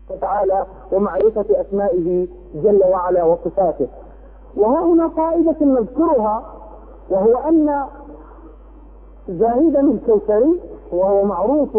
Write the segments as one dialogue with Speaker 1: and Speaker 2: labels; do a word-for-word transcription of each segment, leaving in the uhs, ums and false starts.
Speaker 1: وتعالى ومعرفة أسمائه جل وعلا وصفاته. وها هنا قاعدة نذكرها، وهو أن زاهدا الكوثري، وهو معروف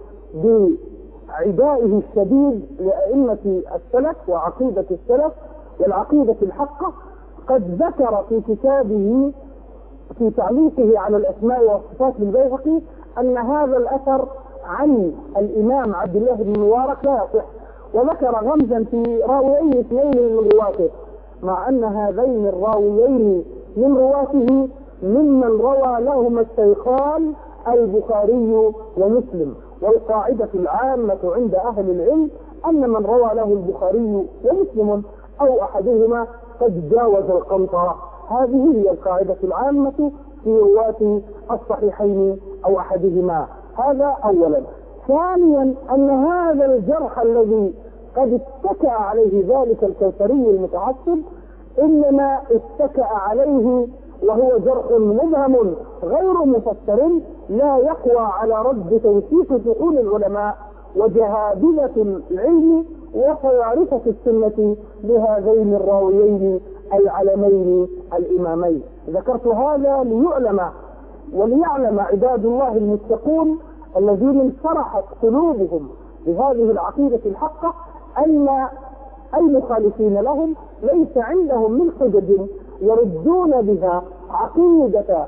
Speaker 1: بعدائه الشديد لأئمة السلف وعقيدة السلف والعقيدة الحقة، قد ذكر في كتابه في تعليقه على الأسماء والصفات للبيهقي أن هذا الأثر عن الإمام عبد الله بن المبارك لا يصح، وذكر غمزا في راويين اثنين من رواته، مع أن هذين الراويين من رواته ممن روى لهما الشيخان البخاري ومسلم. والقاعدة العامة عند أهل العلم أن من روى له البخاري ومسلم أو أحدهما قد جاوز القنطرة. هذه هي القاعدة العامة في رواة الصحيحين أو أحدهما. هذا أولا. ثانيا أن هذا الجرح الذي قد اتكأ عليه ذلك الكوثري المتعصب إنما اتكأ عليه وهو جرح مبهم غير مفسر، لا يقوى على رد توثيق فحول العلماء وجهابذة العلم وصيارفة السنة بهذين الراويين العلمين الإمامين. ذكرت هذا ليعلم وليعلم عباد الله المتقون الذين انشرحت قلوبهم بهذه العقيدة الحقة أن المخالفين لهم ليس عندهم من حجج يردون بها عقيدة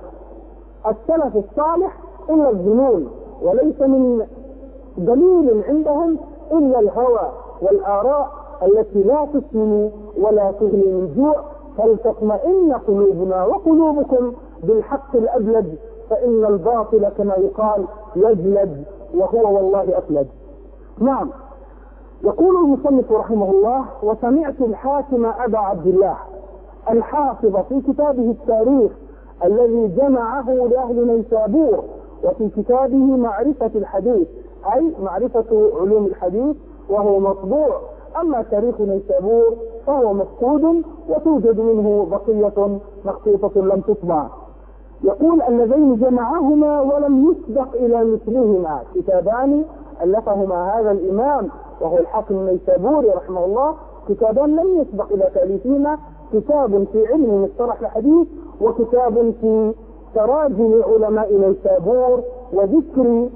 Speaker 1: السلف الصالح إلا الظنون، وليس من دليل عندهم إلا الهوى والآراء التي لا تسمن ولا تغني من جوع. فلتطمئن قلوبنا وقلوبكم بالحق الأبلج، فإن الباطل كما يقال يجلد وهو والله أفلج. نعم. يقول المصنف رحمه الله: وسمعت الحاكم أبا عبد الله الحافظ في كتابه التاريخ الذي جمعه لأهل نيسابور، وفي كتابه معرفة الحديث أي معرفة علوم الحديث وهو مطبوع، أما تاريخ نيسابور فهو مفقود وتوجد منه بقية مخطوطة لم تطبع. يقول: اللذين جمعهما ولم يسبق إلى مثلهما كتابان ألفهما هذا الإمام وهو الحاكم النيسابوري رحمه الله، كتابان لم يسبق إلى تأليفهما، كتاب في علم مصطلح الحديث وكتاب في تراجم علماء نيسابور وذكر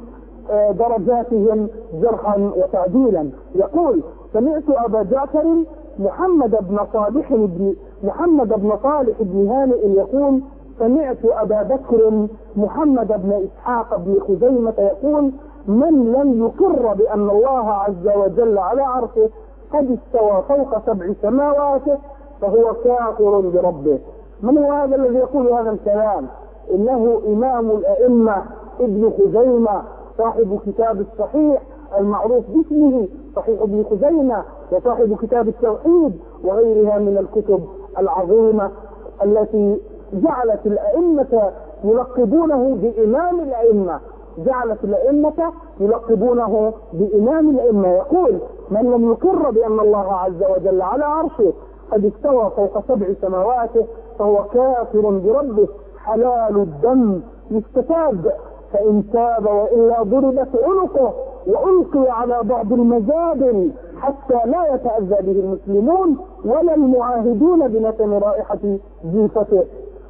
Speaker 1: درجاتهم جرحا وتعديلا. يقول: سمعت أبا جعفر محمد بن صالح بن محمد بن صالح بن هانئ يقول: سمعت أبا بكر محمد بن إسحاق بن خزيمة يقول: من لم يقر بأن الله عز وجل على عرشه قد استوى فوق سبع سماوات فهو كافر بربه. من هو هذا الذي يقول هذا الكلام؟ إنه إمام الأئمة ابن خزيمة صاحب كتاب الصحيح المعروف باسمه صحيح ابن خزيمة، وصاحب كتاب التوحيد وغيرها من الكتب العظيمة التي جعلت الأئمة يلقبونه بإمام الأئمة جعلت الأئمة يلقبونه بإمام الأئمة. يقول: من لم يقر بأن الله عز وجل على عرشه قد استوى فوق سبع سماوات فهو كافر بربه حلال الدم يستتاب، فإن تاب وإلا ضربت عنقه وألقي على بعض المزابل حتى لا يتأذى به المسلمون ولا المعاهدون بنتن رائحة جيفته.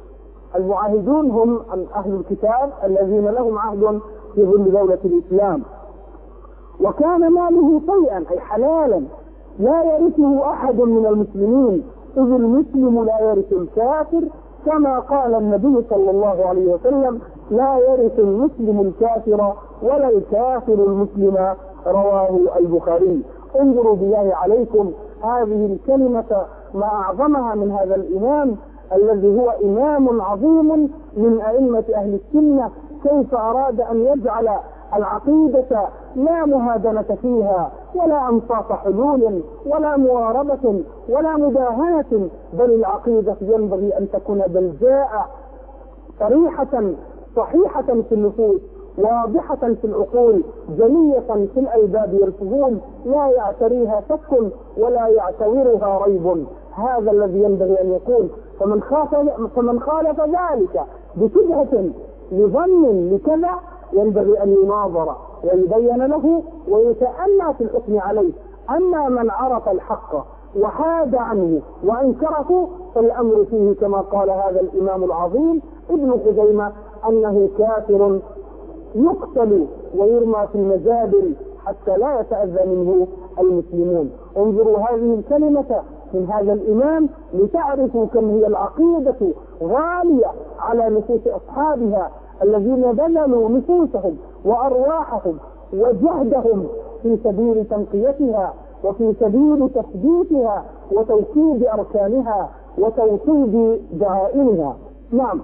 Speaker 1: المعاهدون هم أهل الكتاب الذين لهم عهد في ظل دولة الإسلام. وكان ماله شيئا أي حلالا لا يرثه أحد من المسلمين، إذ المسلم لا يرث الكافر، كما قال النبي صلى الله عليه وسلم: لا يرث المسلم الكافر ولا الكافر المسلم، رواه البخاري. انظروا بالله عليكم هذه الكلمة ما أعظمها من هذا الإمام الذي هو إمام عظيم من أئمة أهل السنة، كيف أراد أن يجعل العقيدة لا مهادنة فيها ولا أنصاف حلول ولا مواربة ولا مداهنة، بل العقيدة ينبغي أن تكون بلجاء صريحة صحيحة في النفوس واضحة في العقول جلية في الألباب والفهوم، لا يعتريها شك ولا يعتورها ريب. هذا الذي ينبغي أن يكون. فمن خالف فمن خالف ذلك بشبهة لظن لكذا ينبغي أن يناظر ويبين له ويتأنى في الحكم عليه. أما من عرف الحق وحاد عنه وأنكره فالأمر فيه كما قال هذا الإمام العظيم ابن خزيمة أنه كافر يقتل ويرمى في المزابل حتى لا يتأذى منه المسلمون. انظروا هذه الكلمة من هذا الإمام لتعرفوا كم هي العقيدة غالية على نفوس أصحابها الذين بذلوا نفوسهم وأرواحهم وجهدهم في سبيل تنقيتها وفي سبيل تثبيتها وتوكيد أركانها وتوطيد دعائمها. نعم،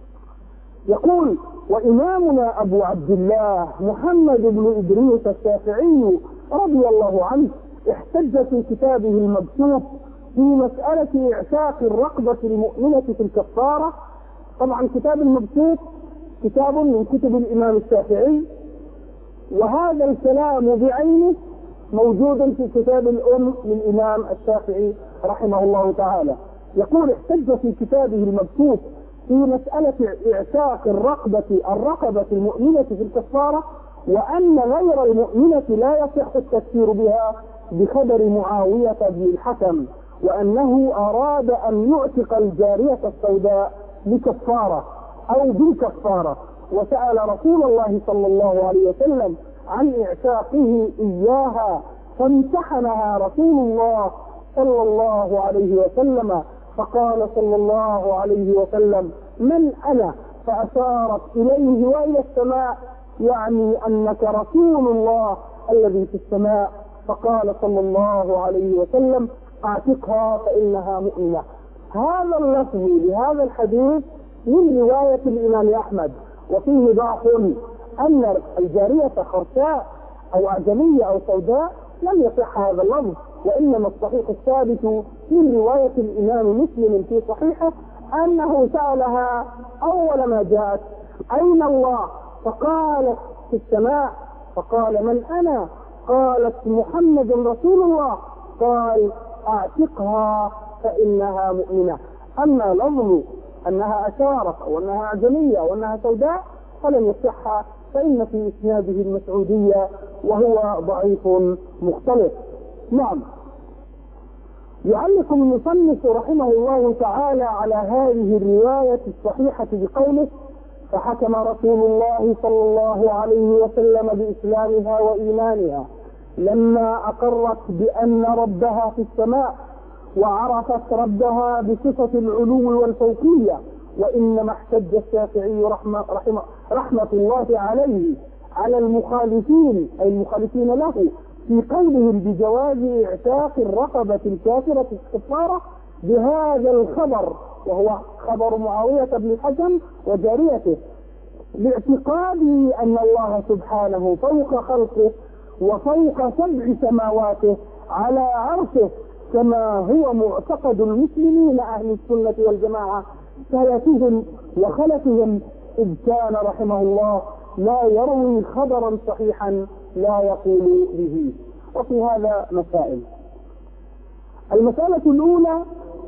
Speaker 1: يقول: وإمامنا أبو عبد الله محمد بن إدريس الشافعي رضي الله عنه احتج في كتابه المبسوط في مسألة إعتاق الرقبة المؤمنة في الكفارة. طبعا كتاب المبسوط كتاب من كتب الإمام الشافعي، وهذا الكلام بعينه موجود في كتاب الأم للإمام الشافعي رحمه الله تعالى. يقول: احتج في كتابه المبسوط في مسألة إعتاق الرقبة الرقبة المؤمنة في الكفارة، وأن غير المؤمنة لا يصح التكفير بها بخبر معاوية بن الحكم، وأنه أراد أن يعتق الجارية السوداء لكفارة أو بالكفارة، وسأل رسول الله صلى الله عليه وسلم عن إعتاقه إياها، فامتحنها رسول الله صلى الله عليه وسلم، فقال صلى الله عليه وسلم: من أنا؟ فأشارت إليه وإلى السماء، يعني أنك رسول الله الذي في السماء. فقال صلى الله عليه وسلم: اعتقها فإنها مؤمنة. هذا اللفظ لهذا الحديث من رواية الإمام أحمد، وفيه ضعف أن الجارية خرساء أو أعجمية أو سوداء لم يصح هذا اللفظ، وإنما الصحيح الثابت من رواية الإمام مسلم في صحيحه أنه سألها أول ما جاءت: أين الله؟ فقالت: في السماء. فقال: من أنا؟ قالت: محمد رسول الله. قال: اعتقها فإنها مؤمنة. أما لفظ أنها أشارت أو أنها أعجمية أو أنها سوداء فلم يصح، فإن في إسناده المسعودية وهو ضعيف مختلف. نعم، يعلق المصنف رحمه الله تعالى على هذه الرواية الصحيحة بقوله: فحكم رسول الله صلى الله عليه وسلم بإسلامها وإيمانها لما أقرت بأن ربها في السماء وعرفت ربها بصفة العلو والفوقية. وإنما احتج الشافعي رحمة, رحمة, رحمة الله عليه على المخالفين أي المخالفين له في قولهم بجواز إعتاق الرقبة الكافرة الكفارة بهذا الخبر، وهو خبر معاوية بن الحكم وجاريته، باعتقاده أن الله سبحانه فوق خلقه وفوق سبع سماواته على عرشه، كما هو معتقد المسلمين أهل السنة والجماعة سلفهم وخلفهم، إذ كان رحمه الله لا يروي خبرا صحيحا لا يقول به. وفي هذا مسائل. المسألة الأولى: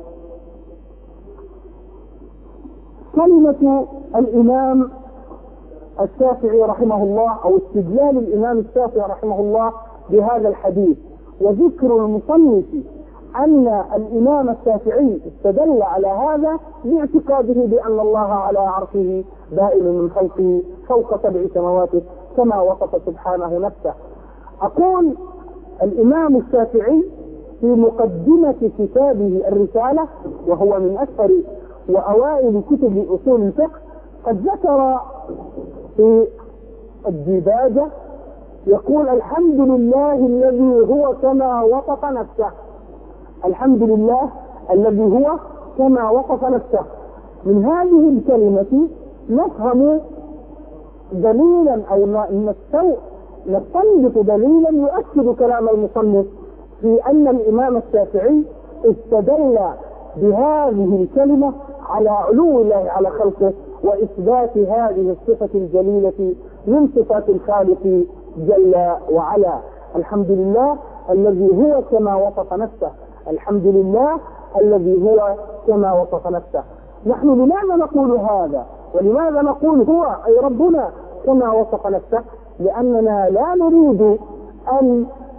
Speaker 1: كلمة الإمام الشافعي رحمه الله أو استدلال الإمام الشافعي رحمه الله بهذا الحديث، وذكر المصنف أن الإمام الشافعي استدل على هذا باعتقاده بأن الله على عرشه بائن من خلقه فوق سبع سماوات كما وصف سبحانه نفسه. أقول: الإمام الشافعي في مقدمة كتابه الرسالة، وهو من أكثر وأوائل كتب أصول الفقه، قد ذكر في الديباجة يقول: الحمد لله الذي هو كما وصف نفسه. الحمد لله الذي هو كما وصف نفسه. من هذه الكلمة نفهم دليلا أو نستنبط دليلا يؤكد كلام المصنف في أن الإمام الشافعي استدل بهذه الكلمة على علو الله على خلقه وإثبات هذه الصفة الجليلة من صفات الخالق جل وعلا. الحمد لله الذي هو كما وصف نفسه. الحمد لله الذي هو كما وصف نفسه. نحن لماذا نقول هذا؟ ولماذا نقول هو أي ربنا كما وصف نفسه؟ لأننا لا نريد أن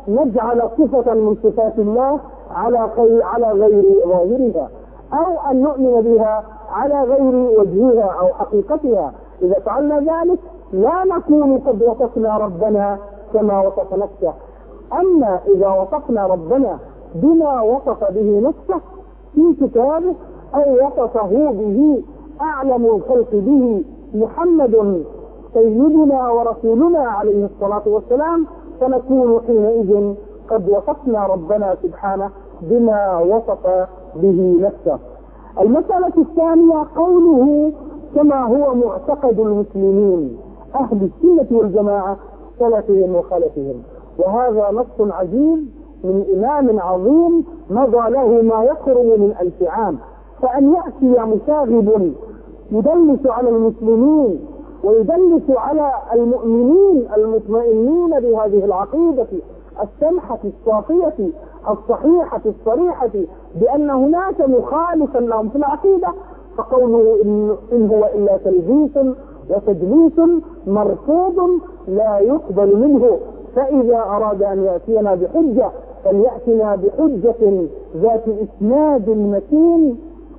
Speaker 1: نجعل صفة من صفات الله على غير على غير ظاهرها، أو أن نؤمن بها على غير وجهها أو حقيقتها. إذا فعلنا ذلك لا نكون قد وصفنا ربنا كما وصف نفسه. أما إذا وصفنا ربنا بما وصف به نفسه في كتابه أو وصفه به أعلم الخلق به محمد سيدنا ورسولنا عليه الصلاة والسلام، فنكون حينئذ قد وصفنا ربنا سبحانه بما وصف به نفسه. المسألة الثانية قوله كما هو معتقد المسلمين أهل السنة والجماعة سلفهم وخلفهم، وهذا نص عجيب من إمام عظيم مضى له ما يقرب من ألف عام. فأن يأتي مشاغب يدلس على المسلمين ويدلس على المؤمنين المطمئنين بهذه العقيدة السمحة الصافية الصحيحة الصريحة بأن هناك مخالفا لهم في العقيدة، فقوله إن هو إلا تلبيس وتدليس مرفوض لا يقبل منه. فإذا أراد أن يأتينا بحجة فليأتنا بحجة ذات إسناد متين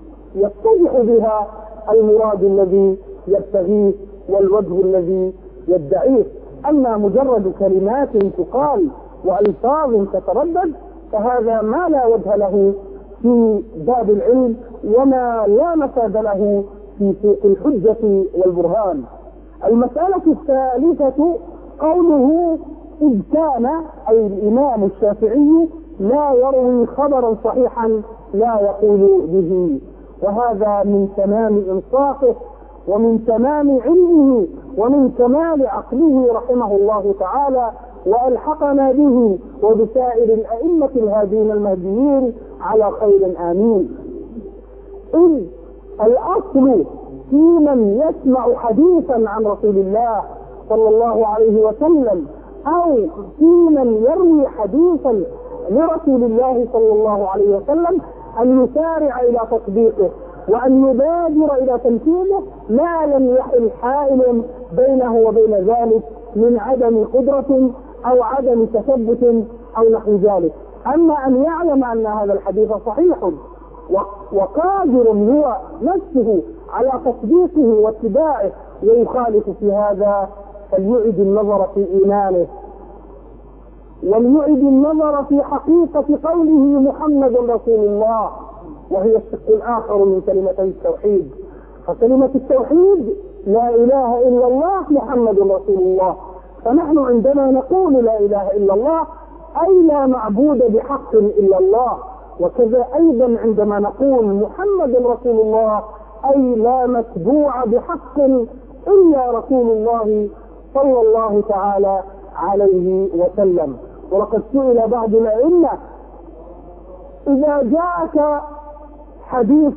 Speaker 1: يتضح بها المراد الذي يبتغيه والوجه الذي يدعيه. أما مجرد كلمات تقال وألفاظ تتردد فهذا ما لا وجه له في باب العلم وما لا مفاد له في سوق الحجة والبرهان. المسألة الثالثة قوله إذ كان أي الإمام الشافعي لا يروي خبرا صحيحا لا يقول به، وهذا من تمام إنصافه ومن تمام علمه ومن كمال عقله رحمه الله تعالى، وألحقنا به وبسائر الأئمة الهادين المهديين على خير آمين. إذ الأصل في من يسمع حديثا عن رسول الله صلى الله عليه وسلم أو في من يروي حديثا لرسول الله صلى الله عليه وسلم أن يسارع إلى تطبيقه وأن يبادر إلى تنفيذه ما لم يحل حائل بينه وبين ذلك من عدم قدرة أو عدم تثبت أو نحو ذلك. أما أن يعلم أن هذا الحديث صحيح وقادر هو نفسه على تطبيقه واتباعه ويخالف في هذا فليعد النظر في إيمانه وليعد النظر في حقيقة قوله محمد رسول الله، وهي الشق الآخر من كلمة التوحيد. فكلمة التوحيد لا إله إلا الله محمد رسول الله، فنحن عندما نقول لا إله إلا الله أي لا معبود بحق إلا الله، وكذا أيضا عندما نقول محمد رسول الله أي لا متبوع بحق إلا رسول الله صلى الله تعالى عليه وسلم. ولقد سئل بعض الأئمة إذا جاءك حديث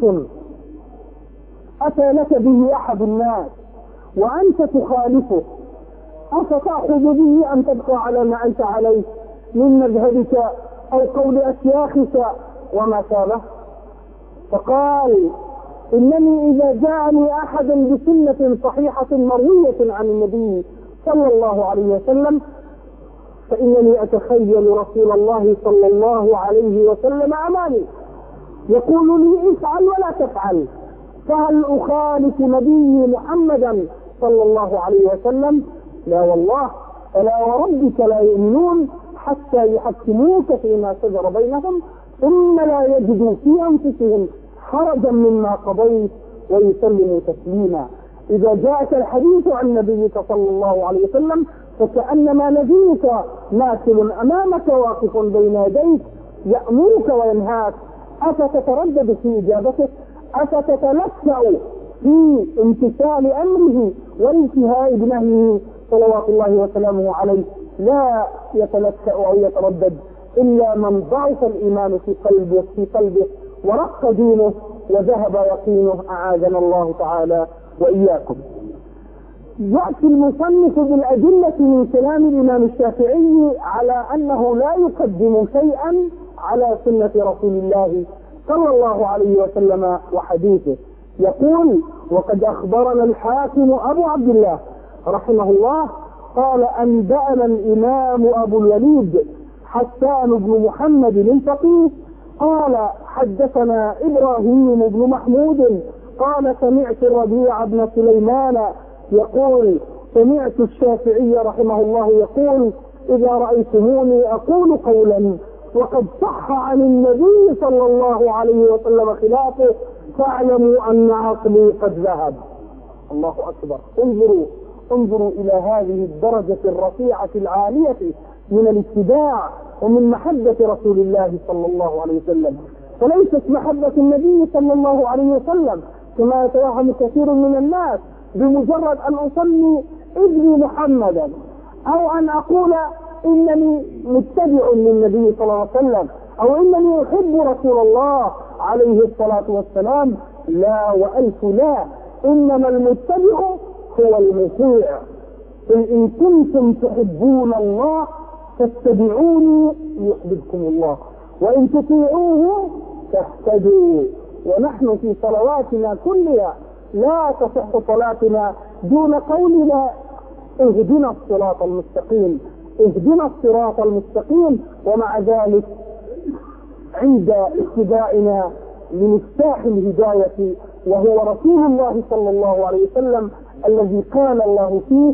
Speaker 1: أتى لك به أحد الناس وأنت تخالفه أفتأخذ به أن تبقى على ما أنت عليه من مذهبك أو قول أشياخك وما شابه؟ فقال إنني إذا جاءني أحد بسنة صحيحة مروية عن النبي صلى الله عليه وسلم فإنني أتخيل رسول الله صلى الله عليه وسلم أمامي يقول لي افعل ولا تفعل، فهل أخالف نبي محمدا صلى الله عليه وسلم؟ لا والله، فلا وربك لا يؤمنون حتى يحكموك فيما شجر بينهم ثم لا يجدوا في أنفسهم حرجا مما قضيت ويسلموا تسليما. إذا جاءك الحديث عن نبيك صلى الله عليه وسلم فكأنما نبيك ماثل أمامك واقف بين يديك يأمرك وينهاك، أفتتردد في إجابته؟ أفتتلفأ في امتثال أمره وانتهاء بنهيه صلوات الله وسلامه عليه؟ لا يتلفأ أو يتردد إلا من ضعف الإيمان في قلبه في قلبه ورق دينه وذهب يقينه، أعاذنا الله تعالى وإياكم. يأتي المصنف بالأدلة من كلام الإمام الشافعي على أنه لا يقدم شيئا على سنة رسول الله صلى الله عليه وسلم وحديثه. يقول: وقد أخبرنا الحاكم أبو عبد الله رحمه الله قال: أنبأنا الإمام أبو الوليد حسان بن محمد الفقيه قال حدثنا إبراهيم بن محمود قال سمعت الربيع بن سليمان يقول سمعت الشافعي رحمه الله يقول إذا رأيتموني أقول قولا وقد صح عن النبي صلى الله عليه وسلم خلافه فاعلموا أن عقلي قد ذهب. الله أكبر. انظروا انظروا إلى هذه الدرجة الرفيعة العالية من الاتباع ومن محبة رسول الله صلى الله عليه وسلم. فليست محبة النبي صلى الله عليه وسلم كما يتوهم كثير من الناس بمجرد أن أسمي ابني محمدا أو أن أقول إنني متبع للنبي صلى الله عليه وسلم أو إنني أحب رسول الله عليه الصلاة والسلام. لا وألف لا، إنما المتبع هو المطيع. قل إن كنتم تحبون الله فاتبعوني يحببكم الله وإن تطيعوه تهتدوا. ونحن في صلواتنا كلها لا تصح صلاتنا دون قولنا اهدنا الصراط المستقيم اهدنا الصراط المستقيم، ومع ذلك عند اتباعنا لمفتاح الهداية وهو رسول الله صلى الله عليه وسلم الذي قال الله فيه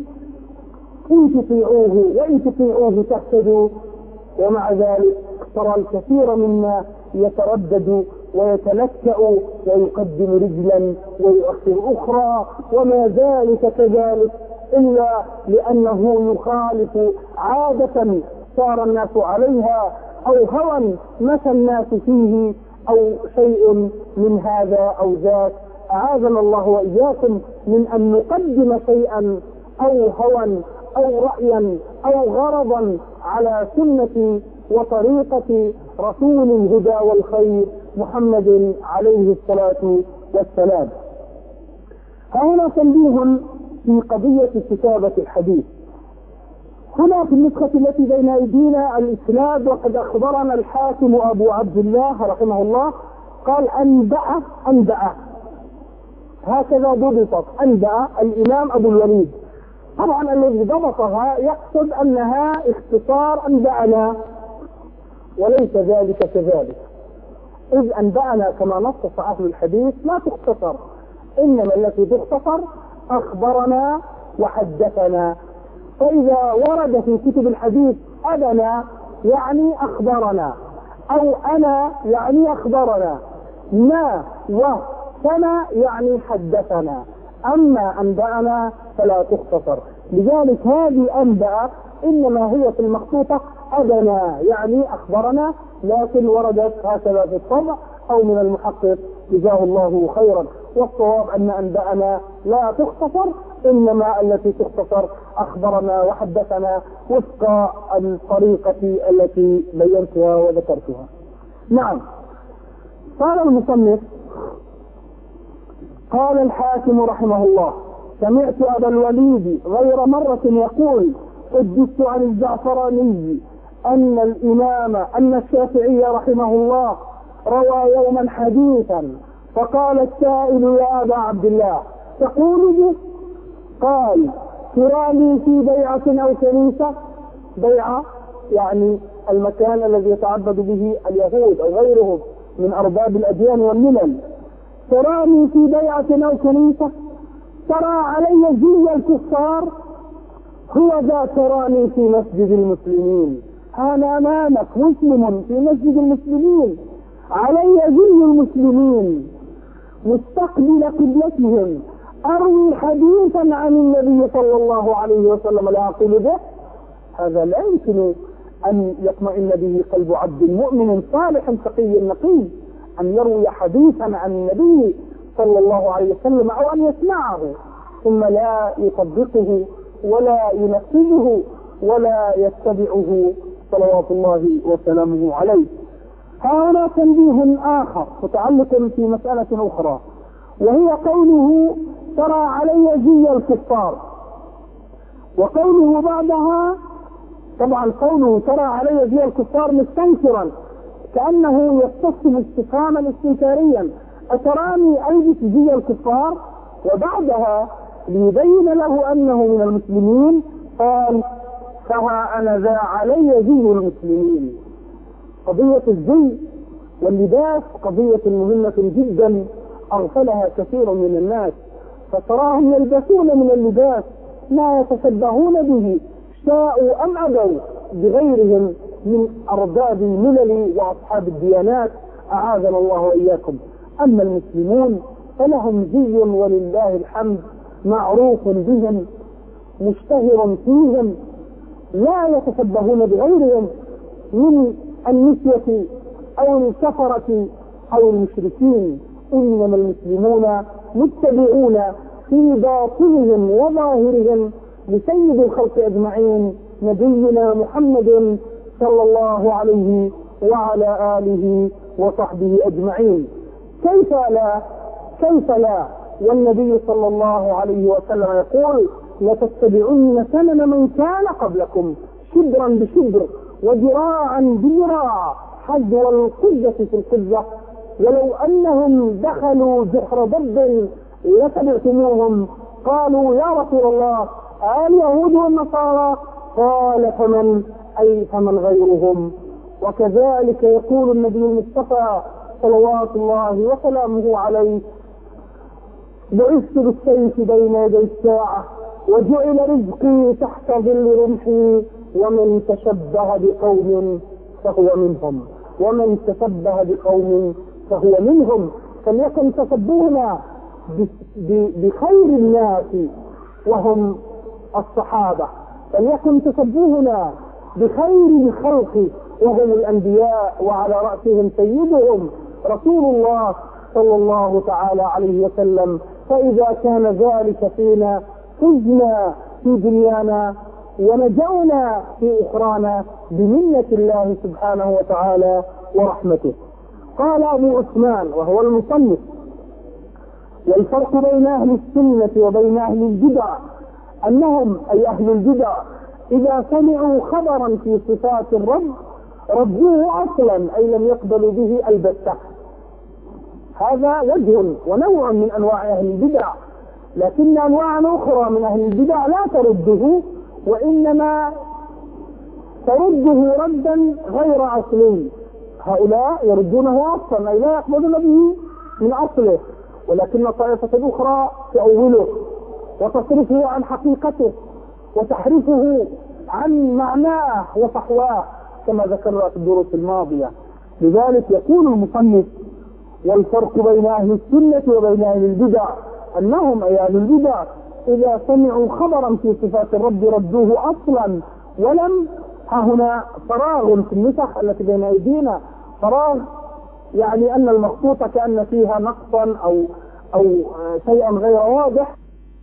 Speaker 1: إن تطيعوه وإن تطيعوه تهتدوا. ومع ذلك ترى الكثير منا يتردد ويتلكأ ويقدم رجلا ويؤخر أخرى وما ذلك كذلك إلا لأنه يخالف عادة صار الناس عليها أو هوى مشى الناس فيه أو شيء من هذا أو ذاك. أعاذنا الله وإياكم من أن نقدم شيئا أو هوى أو رأيا أو غرضا على سنة وطريقة رسول الهدى والخير محمد عليه الصلاة والسلام. هنا تنبيه في قضية كتابة الحديث. هنا في النسخة التي بين أيدينا الإسناد وقد أخبرنا الحاكم أبو عبد الله رحمه الله قال أنبأ أنبأ هكذا ضبطت أنبأ الإمام أبو الوليد. طبعا الذي ضبطها يقصد أنها اختصار أنبأنا وليس ذلك كذلك، إذ أنبأنا كما نص أهل الحديث لا تختصر، إنما التي تختصر أخبرنا وحدثنا. فإذا ورد في كتب الحديث أبنا يعني أخبرنا أو أنا يعني أخبرنا، ما وكما يعني حدثنا، أما أنبأنا فلا تختصر. لذلك هذه أنبأ إنما هي في المخطوطة أبنا يعني أخبرنا، لكن وردت هكذا في الطبع أو من المحقق جزاه الله خيرا. والصواب أن أنبأنا لا تختصر، إنما التي تختصر أخبرنا وحدثنا وفق الطريقة التي بينتها وذكرتها. نعم. قال المصنف قال الحاكم رحمه الله سمعت أبا الوليد غير مرة يقول حدثت عن الزعفراني أن الإمام أن الشافعي رحمه الله روى يوما حديثا فقال السائل يا أبا عبد الله تقول به؟ قال تراني في بيعة أو كنيسة. بيعة يعني المكان الذي يتعبد به اليهود أو غيرهم من أرباب الأديان والملل. تراني في بيعة أو كنيسة، ترى علي زي الكفار، هو ذا تراني في مسجد المسلمين، أنا أمامك مسلم في مسجد المسلمين، علي زي المسلمين مستقبل قبلتهم، أروي حديثا عن النبي صلى الله عليه وسلم لا أقول به. هذا لا يمكن أن يطمئن به قلب عبد مؤمن صالح تقي نقي، أن يروي حديثا عن النبي صلى الله عليه وسلم أو أن يسمعه ثم لا يطبقه ولا ينفذه ولا يتبعه صلوات الله وسلامه عليه. هنا تنبيه آخر متعلق في مسألة أخرى، وهي قوله ترى علي زي الكفار، وقوله بعدها طبعا قوله ترى علي زي الكفار مستنكرا كأنه يتصل استفهاما استنكاريا أتراني ألبس زي الكفار، وبعدها ليبين له أنه من المسلمين قال فها أنا ذا علي زي المسلمين. قضية الزي واللباس قضية مهمة جدا أغفلها كثير من الناس، فتراهم يلبسون من اللباس ما يتشبهون به شاءوا أم أبوا بغيرهم من أرباب الملل وأصحاب الديانات، أعاذنا الله وإياكم. أما المسلمون فلهم زي ولله الحمد معروف بهم مشتهر فيهم، لا يتشبهون بغيرهم من النسية أو الكفرة أو المشركين، إنما المسلمون متبعون في باطنهم وظاهرهم لسيد الخلق أجمعين نبينا محمد صلى الله عليه وعلى آله وصحبه أجمعين. كيف لا كيف لا والنبي صلى الله عليه وسلم يقول لتتبعن سنن من كان قبلكم شبرا بشبر وذراعا بذراع حذو القذة في القذة، ولو أنهم دخلوا جحر ضب لتبعتموهم. قالوا يا رسول الله اليهود والنصارى؟ قال فمن أي فمن غيرهم. وكذلك يقول النبي المصطفى صلوات الله وسلامه عليه بعثت بالسيف بين يدي الساعة وجعل رزقي تحت ظل رمحي ومن تشبه بقوم فهو منهم ومن تشبه بقوم فهو منهم. فليكن تشبهنا بخير الناس وهم الصحابة، فليكن تشبهنا بخير الخلق وهم الأنبياء وعلى رأسهم سيدهم رسول الله صلى الله تعالى عليه وسلم. فإذا كان ذلك فينا فزنا في دنيانا ونجونا في أخرانا بمنة الله سبحانه وتعالى ورحمته. قال أبو عثمان وهو المصنف: والفرق بين أهل السنة وبين أهل البدع أنهم أي أهل البدع إذا سمعوا خبرا في صفات الرب ردوه أصلا أي لم يقبلوا به البتة. هذا وجه ونوع من أنواع أهل البدع، لكن أنواع أخرى من أهل البدع لا ترده، وإنما ترده ردا غير أصلي. هؤلاء يردونه أصلا أي لا يقبلون به من أصله، ولكن طائفة أخرى تؤوله وتصرفه عن حقيقته وتحرفه عن معناه وفحواه كما ذكرنا في الدروس الماضية. لذلك يقول المصنف: والفرق بين أهل السنة وبين أهل البدع أنهم أي أهل البدع إذا سمعوا خبرا في صفات الرب ردوه أصلا ولم. ها هنا فراغ في النسخ التي بين أيدينا، فراغ يعني أن المخطوطة كأن فيها نقصا أو أو شيئا غير واضح.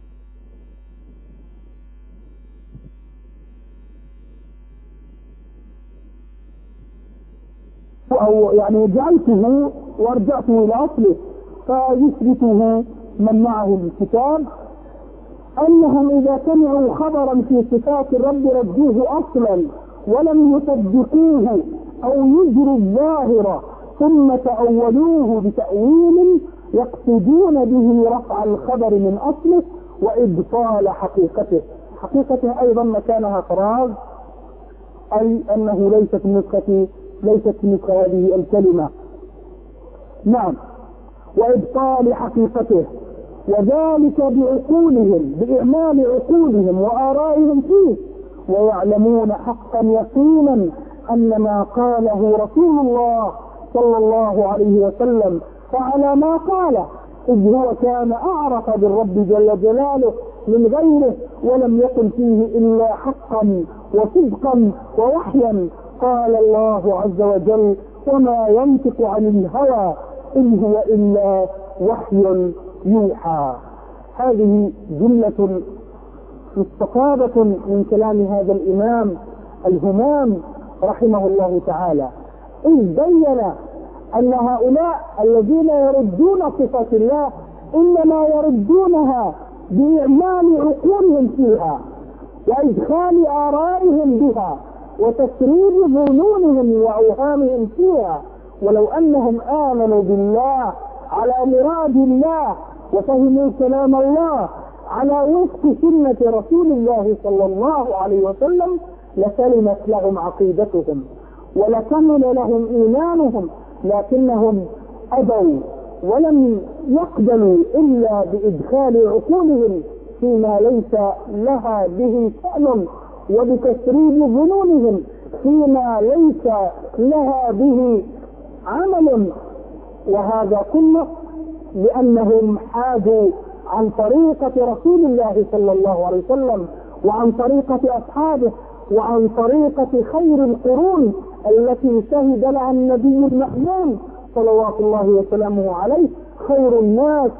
Speaker 1: أو يعني جعلته وارجعته إلى أصله فيثبته من معه الكتاب أنهم إذا سمعوا خبرا في صفات الرب ردوه أصلا ولم يصدقوه أو يجروا الظاهر ثم تأولوه بتأويل يقصدون به رفع الخبر من أصله وإبطال حقيقته. حقيقته أيضا مكانها فراغ، أي أنه ليست نسخة ليست مثل هذه الكلمة. نعم، وإبطال حقيقته، وذلك بعقولهم بإعمال عقولهم وآرائهم فيه، ويعلمون حقا يقينا أن ما قاله رسول الله صلى الله عليه وسلم فعلى ما قاله، إذ هو كان أعرف بالرب جل جلاله من غيره ولم يقل فيه إلا حقا وصدقا ووحيا. قال الله عز وجل: وما ينطق عن الهوى إن هو إلا وحي يوحى. هذه جملة مستفادة من كلام هذا الإمام الهمام رحمه الله تعالى، إذ بين أن هؤلاء الذين يردون صفات الله إنما يردونها بإعمال عقولهم فيها وإدخال آرائهم بها وتسريب ظنونهم وأوهامهم فيها. ولو أنهم آمنوا بالله على مراد الله وفهموا كلام الله على وفق سنة رسول الله صلى الله عليه وسلم لسلمت لهم عقيدتهم ولكمل لهم إيمانهم، لكنهم أبوا ولم يقبلوا إلا بإدخال عقولهم فيما ليس لها به شأن، وبتسريب ظنونهم فيما ليس لها به عمل، وهذا كله لأنهم حادوا عن طريقة رسول الله صلى الله عليه وسلم وعن طريقة أصحابه وعن طريقة خير القرون التي شهد لها النبي المأمون صلوات الله وسلامه عليه: خير الناس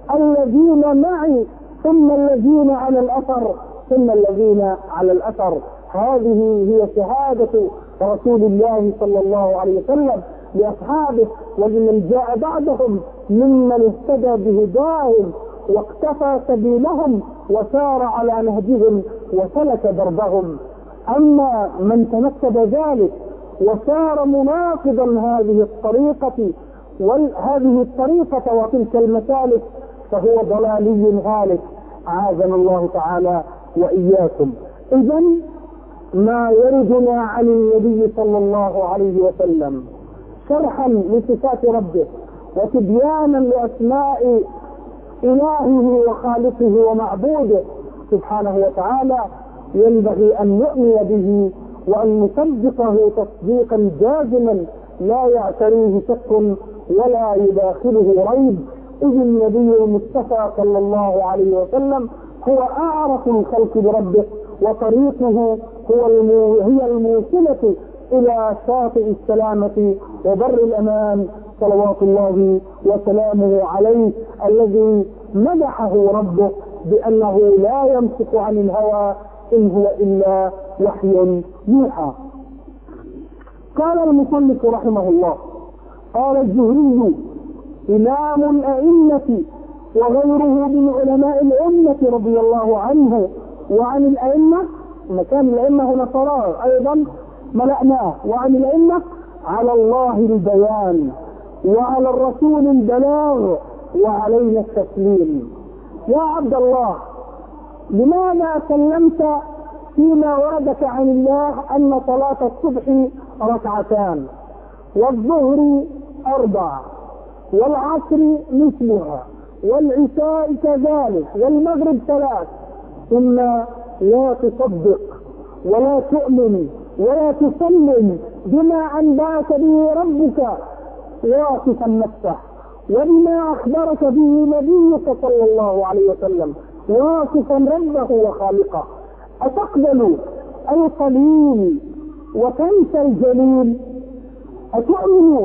Speaker 1: الذين معي ثم الذين على الأثر ثم الذين على الأثر. هذه هي شهادة رسول الله صلى الله عليه وسلم لأصحابه ولمن جاء بعدهم ممن اهتدى بهداهم واقتفى سبيلهم وسار على نهجهم وسلك دربهم. أما من تنكب ذلك وصار مناقضا هذه الطريقة وهذه الطريقة وتلك المسالك فهو ضلالي هالك، أعاذنا الله تعالى وإياكم. إذن ما يردنا عن النبي صلى الله عليه وسلم شرحا لصفات ربه وتبيانا لأسماء إلهه وخالقه ومعبوده سبحانه وتعالى ينبغي أن نؤمن به وأن نصدقه تصديقا جازما لا يعتريه شك ولا يداخله ريب، إذ النبي المصطفى صلى الله عليه وسلم هو أعرف الخلق بربه، وطريقه هو المو... هي الموصلة إلى شاطئ السلامة وبر الأمان صلوات الله وسلامه عليه، الذي مدحه ربه بأنه لا يمسك عن الهوى إن هو إلا وحي يوحى. قال المصنف رحمه الله: قال الزهري إمام الأئمة وغيره من علماء الأمة رضي الله عنه وعن الأئمة، مكان الأئمة هنا قرار أيضا ملأناه، وعن الأئمة على الله البيان وعلى الرسول البلاغ وعلينا التسليم. يا عبد الله، لماذا سلمت فيما وردك عن الله أن صلاة الصبح ركعتان والظهر أربع والعصر مثلها والعشاء كذلك والمغرب ثلاث، ثم لا تصدق ولا تؤمن ولا تسلم بما أنبأك به ربك واصفا نفسه وبما أخبرك به نبيك صلى الله عليه وسلم واصفا ربه وخالقه؟ أتقبل القليل وتنسى الجليل؟ أتؤمن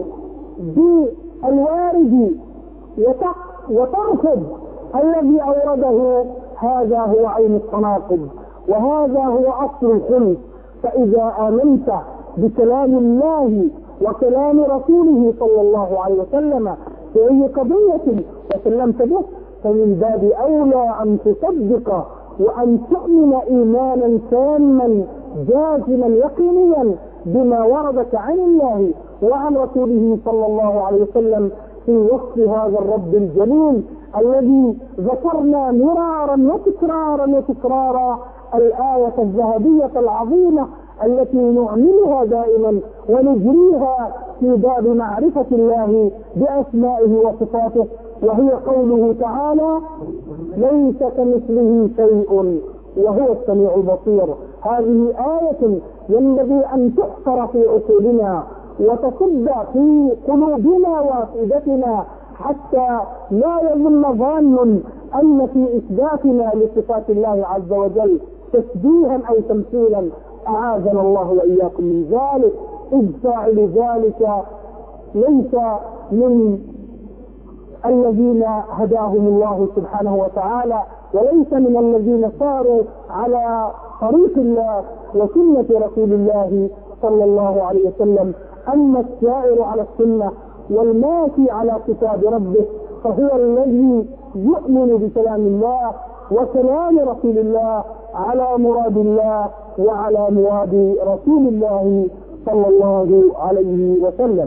Speaker 1: بالوارد وترفض الذي أورده؟ هذا هو عين التناقض، وهذا هو أصل الخلق. فإذا آمنت بكلام الله وكلام رسوله صلى الله عليه وسلم في أي قضية وسلمت به، فمن باب أولى أن تصدق وأن تؤمن إيمانا تاما جازما يقينيا بما وردك عن الله وعن رسوله صلى الله عليه وسلم في وصف هذا الرب الجليل الذي ذكرنا مرارا وتكرارا وتكرارا الآية الذهبية العظيمة التي نعملها دائما ونجريها في باب معرفة الله بأسمائه وصفاته، وهي قوله تعالى: ليس كمثله شيء وهو السميع البصير. هذه آية ينبغي أن تحفر في عقولنا وتصب في قلوبنا وأفئدتنا حتى لا يظن ظان أن في إثباتنا لصفات الله عز وجل تشبيها أو تمثيلا، أعاذنا الله وإياكم من ذلك، إذ فاعل ذلك ليس من الذين هداهم الله سبحانه وتعالى، وليس من الذين صاروا على طريق الله وسنة رسول الله صلى الله عليه وسلم. أما السائر على السنة والماشي على كتاب ربه فهو الذي يؤمن بكلام الله وكلام رسول الله على مراد الله وعلى مراد رسول الله صلى الله عليه وسلم.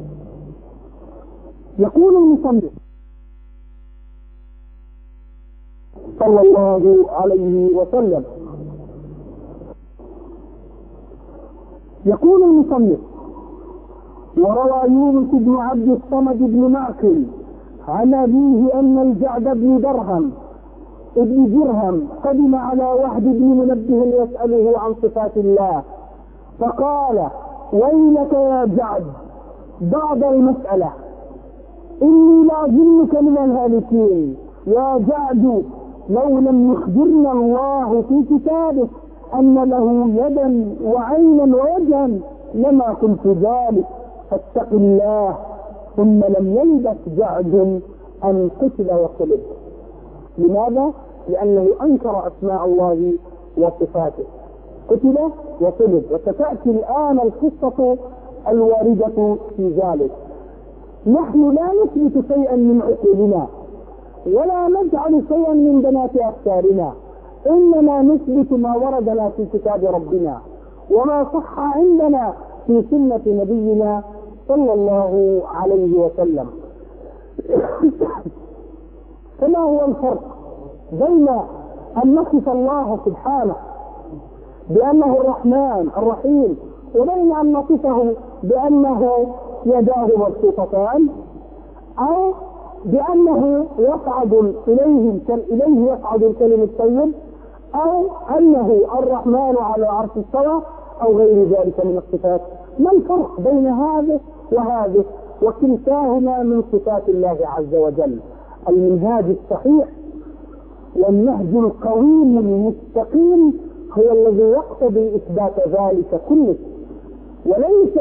Speaker 1: يقول المصنف صلى الله عليه وسلم: يقول المصنف: وروى يونس بن عبد الصمد بن معقل عن أبيه أن الجعد بن درهم ابن درهم قدم على وحد بن منبه يسأله عن صفات الله، فقال: ويلك يا جعد بعد المسألة، إني لأظنك من الهالكين. يا جعد لو لم يخبرنا الله في كتابه أن له يدا وعينا ووجها لما قلت ذلك، فاتق الله. ثم لم يلبث جعد أن قتل وصلب. لماذا؟ لأنه أنكر أسماء الله وصفاته، قتل وصلب. وستأتي الآن القصة الواردة في ذلك. نحن لا نثبت شيئا من عقولنا ولا نجعل شيئا من بنات أفكارنا، إنما نثبت ما وردنا في كتاب ربنا وما صح عندنا في سنة نبينا صلى الله عليه وسلم. فما هو الفرق بين أن نصف الله سبحانه بأنه الرحمن الرحيم وبين أن نصفه بأنه يداه مبسوطتان، أو بأنه يصعد إليه إليه يصعد الكلم الطيب، أو أنه الرحمن على عرش استوى، أو غير ذلك من الصفات؟ ما الفرق بين هذه وهذه؟ وكلتاهما من صفات الله عز وجل. المنهاج الصحيح والنهج القويم المستقيم هو الذي يقتضي إثبات ذلك كله، وليس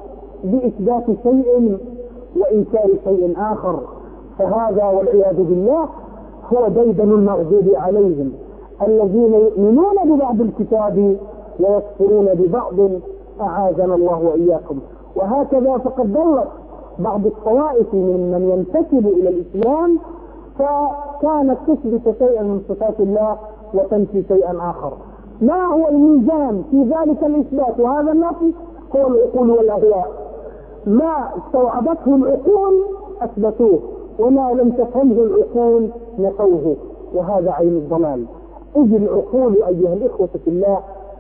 Speaker 1: بإثبات شيء وإنكار شيء آخر. فهذا والعياذ بالله هو ديدن المغضوب عليهم، الذين يؤمنون ببعض الكتاب ويكفرون ببعض، أعاذنا الله وإياكم. وهكذا فقد ضلت بعض الطوائف ممن ينتسب إلى الإسلام، فكانت تثبت شيئا من صفات الله وتنفي شيئا آخر. ما هو الميزان في ذلك الإثبات وهذا النفي؟ هو العقول والأهواء. ما استوعبته العقول أثبتوه، وما لم تفهمه العقول نفوه، وهذا عين الضلال. إذ العقول أيها الإخوة في الله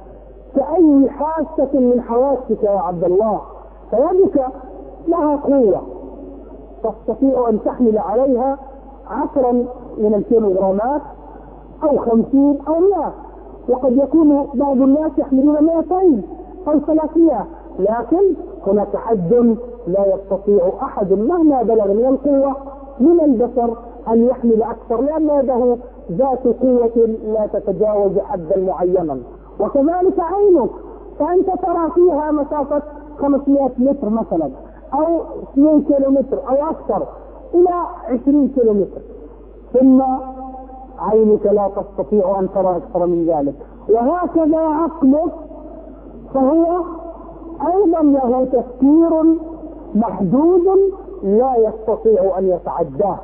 Speaker 1: كأي حاسة من حواسك يا عبد الله، فيدك لها قوة تستطيع أن تحمل عليها عشرا من الكيلوغرامات أو خمسين أو مئة، وقد يكون بعض الناس يحملون مئتين أو ثلاثمائة، لكن هناك حد لا يستطيع أحد مهما بلغ من القوة من البشر أن يحمل أكثر، لأن يده ذات قوة لا تتجاوز حدا معينا. وكذلك عينك، فأنت ترى فيها مسافة خمسمائة متر مثلا، أو اثنين كيلومتر أو أكثر إلى عشرين كيلومتر، ثم عينك لا تستطيع أن ترى أكثر من ذلك. وهكذا عقلك، فهو أيضا له تفكير محدود لا يستطيع أن يتعداه.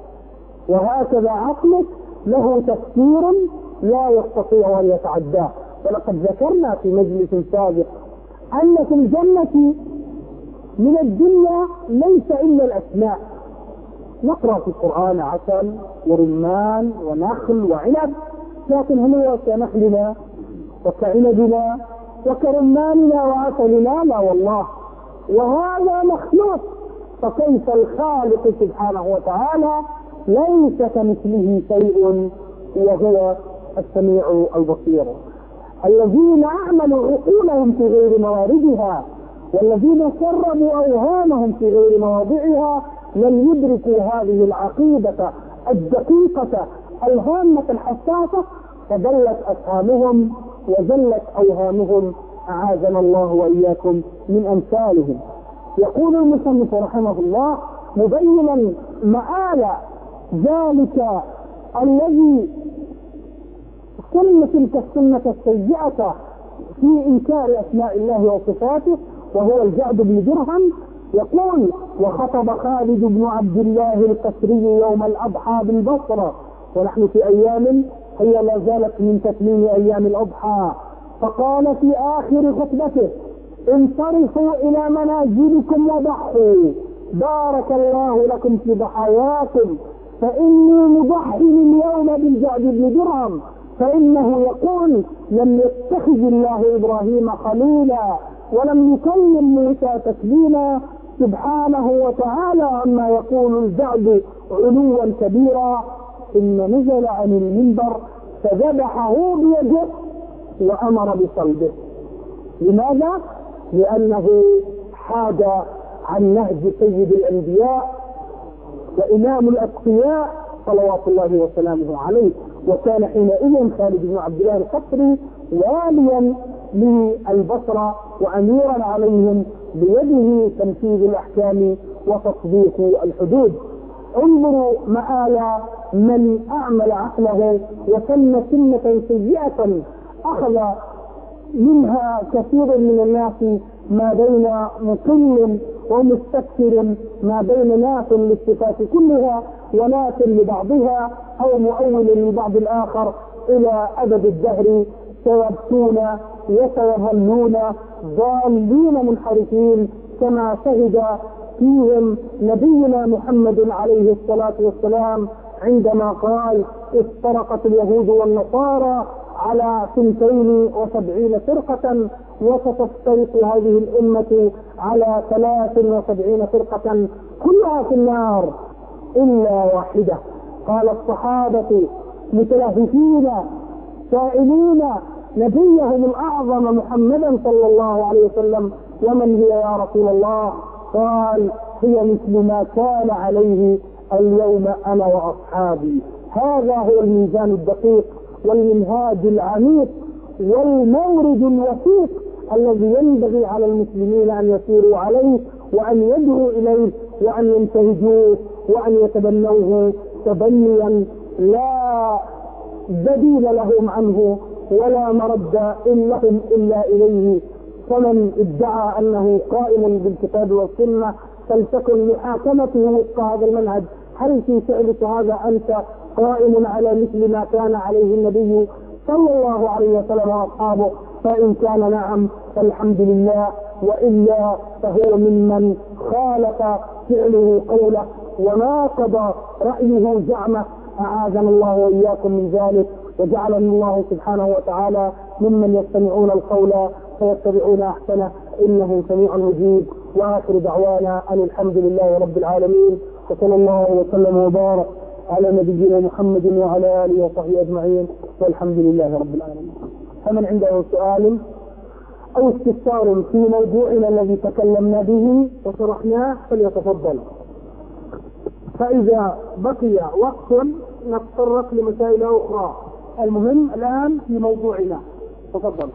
Speaker 1: وهكذا عقلك له تفكير لا يستطيع أن يتعداه. ولقد ذكرنا في مجلس سابق أن في الجنة من الدنيا ليس إلا الأسماء. نقرأ في القرآن عسل ورمان ونخل وعنب، لكن هل هو كنخلنا وكعنبنا وكرماننا وعسلنا؟ لا والله، وهذا مخلوق. فكيف الخالق سبحانه وتعالى ليس كمثله شيء وهو السميع البصير. الذين أعملوا عقولهم في غير مواردها والذين سربوا أوهامهم في غير مواضعها لم يدركوا هذه العقيدة الدقيقة الهامة الحساسة، فضلت أفهامهم وزلت أوهامهم، أعاذنا الله وإياكم من أمثالهم. يقول المصنف رحمه الله مبينا مآل ذلك الذي سن تلك السنة السيئة في إنكار أسماء الله وصفاته، وهو الجعد بن درهم. يقول: وخطب خالد بن عبد الله القسري يوم الأضحى بالبصرة، ونحن في أيام هي لا زالت من تتميم أيام الأضحى، فقال في آخر خطبته: انصرفوا إلى منازلكم وضحوا، بارك الله لكم في ضحاياكم، فإني مضحي اليوم بالجعد بن درهم، فإنه يقول: لم يتخذ الله إبراهيم خليلا ولم يكلم موسى تكليما سبحانه وتعالى عما يقول الجعد علوا كبيرا، ثم نزل عن المنبر فذبحه بيده وأمر بصلبه. لماذا؟ لأنه حاد عن نهج سيد الأنبياء وإمام الأتقياء صلوات الله وسلامه عليه، وكان حينئذ خالد بن عبد الله القصري واليا للبصرة وأميرا عليهم بيده تنفيذ الأحكام وتطبيق الحدود. انظروا مآل من أعمل عقله وسن سنة سيئة أخذ منها كثير من الناس ما بين مقل ومستكثر، ما بين ناس للصفات كلها وناس لبعضها أو مؤول لبعض الآخر إلى أبد الدهر، سيبكون وسيظلون ضالين منحرفين كما شهد فيهم نبينا محمد عليه الصلاة والسلام عندما قال: افترقت اليهود والنصارى على ثنتين وسبعين فرقة وستفترق هذه الأمة على ثلاث وسبعين فرقة كلها في النار إلا واحدة. قال الصحابة متلهفين سائلين نبيهم الأعظم محمدا صلى الله عليه وسلم: ومن هي يا رسول الله؟ قال: هي مثل ما كان عليه اليوم أنا وأصحابي. هذا هو الميزان الدقيق والمنهاج العميق والمورد الوثيق الذي ينبغي على المسلمين أن يسيروا عليه وأن يدعوا إليه وأن ينتهجوه وأن يتبنوه تبنيا لا بديل لهم عنه ولا مرد لهم إلا إليه. فمن ادعى أنه قائم بالكتاب والسنة فلتكن محاكمته وفق هذا المنهج. هل في فعلك هذا أنت قائم على مثل ما كان عليه النبي صلى الله عليه وسلم وأصحابه؟ فإن كان نعم فالحمد لله، وإلا فهو ممن خالف فعله قوله وناقض رأيه زعمه. أعاذنا الله وإياكم من ذلك، وجعلنا الله سبحانه وتعالى ممن يستمعون القول فيتبعون أحسنه، إنه سميع مجيب. وآخر دعوانا أن الحمد لله رب العالمين، وصلى الله وسلم وبارك على نبينا محمد وعلى آله وصحبه أجمعين، والحمد لله رب العالمين. فمن عنده سؤال أو استفسار في موضوعنا الذي تكلمنا به وشرحناه فليتفضل، فإذا بقي وقت نتطرق لمسائل أخرى. المهم الآن في موضوعنا، تفضل.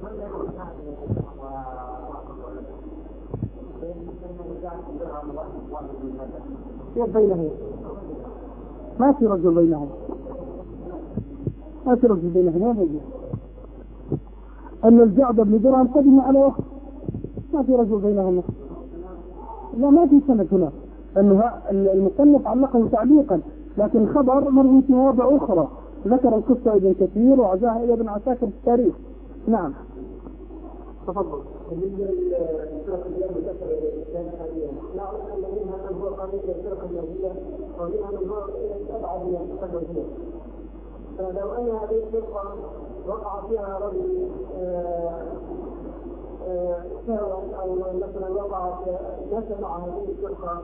Speaker 1: كيف بينهم؟ ما في رجل بينهم، ما في رجل بينهم. ما موجود أن الجعد بن درهم قدم على وقت، ما في رجل بينهم. لا، ما في سند هنا أنه المصنف علقه تعليقا، لكن خبر مروي في مواضع أخرى ذكر القصة ابن كثير وعزاها إلى ابن عساكر في التاريخ. نعم تفضل. بالنسبة للفرق اليوم ذكر الإسلام حاليا، نعرف أن منها من هو قريب من الفرق اليهودية ومنها من هو أبعد من الفرق اليهودية. فلو أن هذه الفرقة وقع فيها رجل سهوا أو مثلا وقع نفس مع هذه الفرقة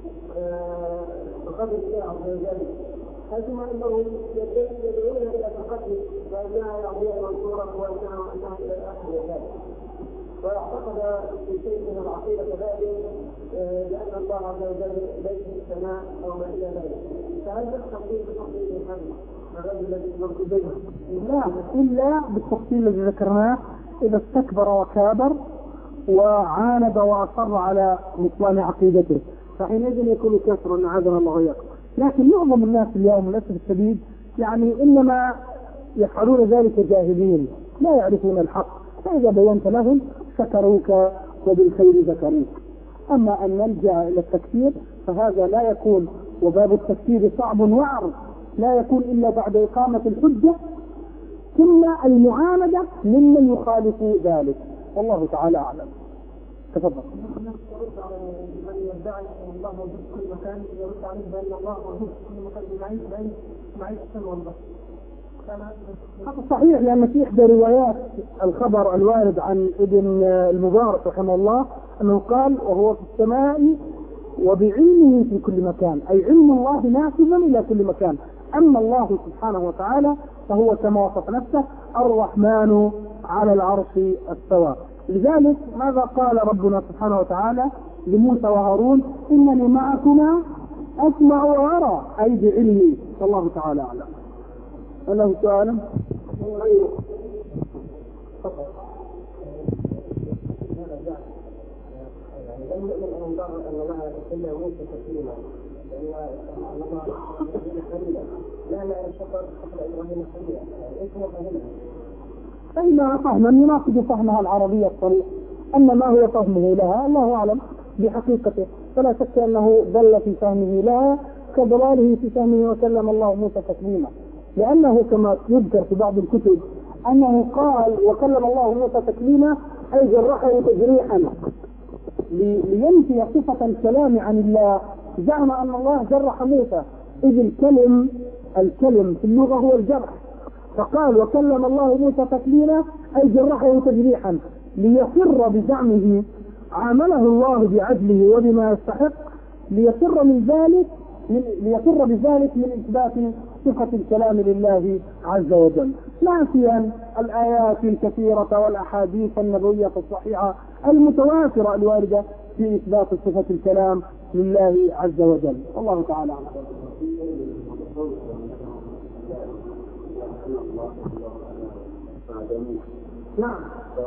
Speaker 1: بقدر الله عز وجل، ثم أنهم يدعون إلى القتل وأنها يعني منصورة وأنها إلى آخر ذلك، واعتقد في شيء من العقيدة كذلك لأن الله عز وجل ليس في السماء أو ما إلى ذلك. فهل التفصيل بتفصيل محمد الرجل الذي يمر بينهم؟ لا، إلا بالتفصيل الذي ذكرناه، إذا استكبر وكابر وعاند وأصر على بطلان عقيدته فحينئذ يكون كافرا، أعاذنا الله وإياكم. لكن معظم الناس اليوم للأسف الشديد يعني إنما يفعلون ذلك جاهلين لا يعرفون الحق، فإذا بينت لهم شكروك وبالخير ذكروك. أما أن نلجأ إلى التكفير فهذا لا يكون، وباب التكفير صعب وعرض، لا يكون إلا بعد إقامة الحجة ثم المعاندة ممن يخالف ذلك، والله تعالى أعلم. تفضل. يرد على من يدعي ان الله موجود في كل مكان، يرد عليه بان الله موجود في كل مكان معيش معيش السمع والبصر. هذا صحيح، لأن في إحدى روايات الخبر الوارد عن ابن المبارك رحمه الله أنه قال وهو في السماء وبعلمه في كل مكان، أي علم الله نافذ إلى كل مكان. أما الله سبحانه وتعالى فهو كما وصف نفسه الرحمن على العرش استوى. لذلك ماذا قال ربنا سبحانه وتعالى لموسى وهارون؟ إنني معكما أسمع وأرى، أي بعلمي. والله تعالى أعلم. الله تعالى
Speaker 2: لم يؤمن أن الله أن الله إلا موسى تسليما، لأن الله خليلا، لا لا شكر شكر إبراهيم خليلا، إيش هو فهمها؟
Speaker 1: فإنها فهما يناقض فهمها العربية الصريح، أما ما هو فهمه لها الله أعلم بحقيقته، فلا شك أنه ضل في فهمه لها كضلاله في فهمه وكلم الله موسى تكليما، لأنه كما يذكر في بعض الكتب أنه قال وكلم الله موسى تكليما أي جرحه تجريحا لينفي صفة الكلام عن الله. زعم أن الله جرح موسى، إذ الكلم الكلم في اللغة هو الجرح، فقال وكلم الله موسى تكليما أي جرحه تجريحا ليفر بزعمه عامله الله بعدله وبما يستحق، ليفر من ذلك من ليفر بذلك من إثبات صفة الكلام لله عز وجل، ناسيا الآيات الكثيرة والأحاديث النبوية الصحيحة المتواترة الواردة في إثبات صفة الكلام لله عز وجل. والله تعالى أعلم. نعم.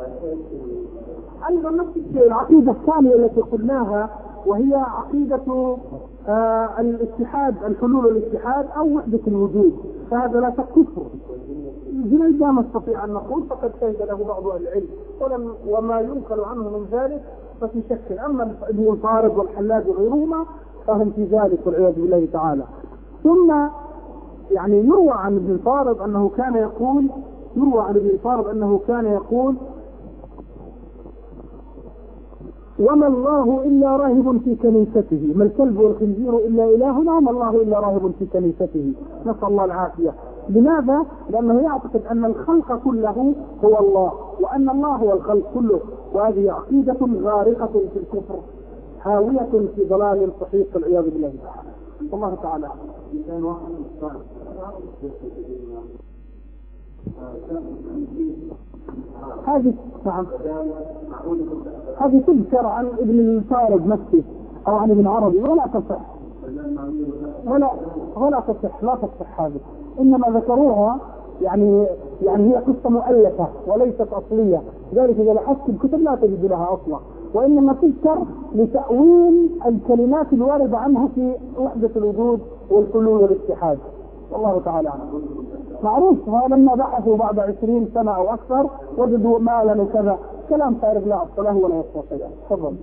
Speaker 1: أيضا نفس الشيء العقيدة الثانية التي قلناها وهي عقيدة آه الاتحاد، الحلول والاتحاد أو وحدة الوجود، فهذا لا شك كفر. الجنيد لا نستطيع أن نقول فقد شهد له بعض أهل العلم ولم وما ينقل عنه من ذلك ففي شك. أما ابن الفارض والحلاج وغيرهما فهم في ذلك والعياذ بالله تعالى. ثم يعني يروى عن ابن الفارض أنه كان يقول يروى عن ابن الفارض أنه كان يقول وما الله إلا راهب في كنيسته، ما الكلب والخنزير إلا إلهنا وما الله إلا راهب في كنيسته، نسأل الله العافية. لماذا؟ لأنه يعتقد أن الخلق كله هو الله وأن الله هو الخلق كله، وهذه عقيدة غارقة في الكفر هاوية في ضلال صحيح والعياذ بالله تعالى. والله تعالى هذه نعم هذه تذكر عن ابن الفارض نفسه او عن ابن عربي ولا تصح ولا ولا تصح لا تصح هذه، انما ذكروها يعني يعني هي قصة مؤلفة وليست اصلية، ذلك اذا لاحظت الكتب لا تجد لها اصلا، وانما تذكر لتأويل الكلمات الواردة عنها في وحدة الوجود والحلول والاتحاد. والله تعالى عنه معروف. لما بحثوا بعد عشرين سنة او اكثر وجدوا مالا وكذا، كلام فارغ لا اصل له ولا يستطيع. تفضل.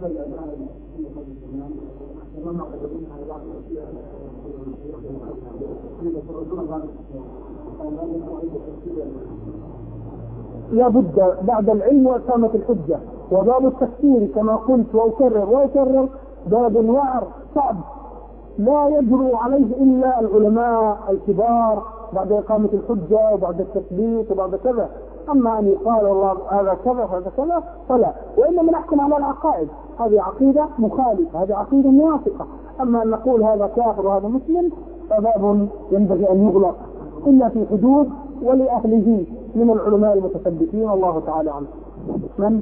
Speaker 1: لابد بعد العلم وإقامة الحجة، وباب التفسير كما قلت وأكرر وأكرر باب وعر صعب لا يجرؤ عليه إلا العلماء الكبار بعد إقامة الحجة وبعد التثبيت وبعد كذا. أما أن يقال والله هذا كذا هذا كذا فلا، وإنما نحكم على العقائد، هذه عقيدة مخالفة هذه عقيدة موافقة. أما أن نقول هذا كافر وهذا مسلم فباب ينبغي أن يغلق إلا في حدود ولأهله من العلماء المتثبتين. الله تعالى عنه. من؟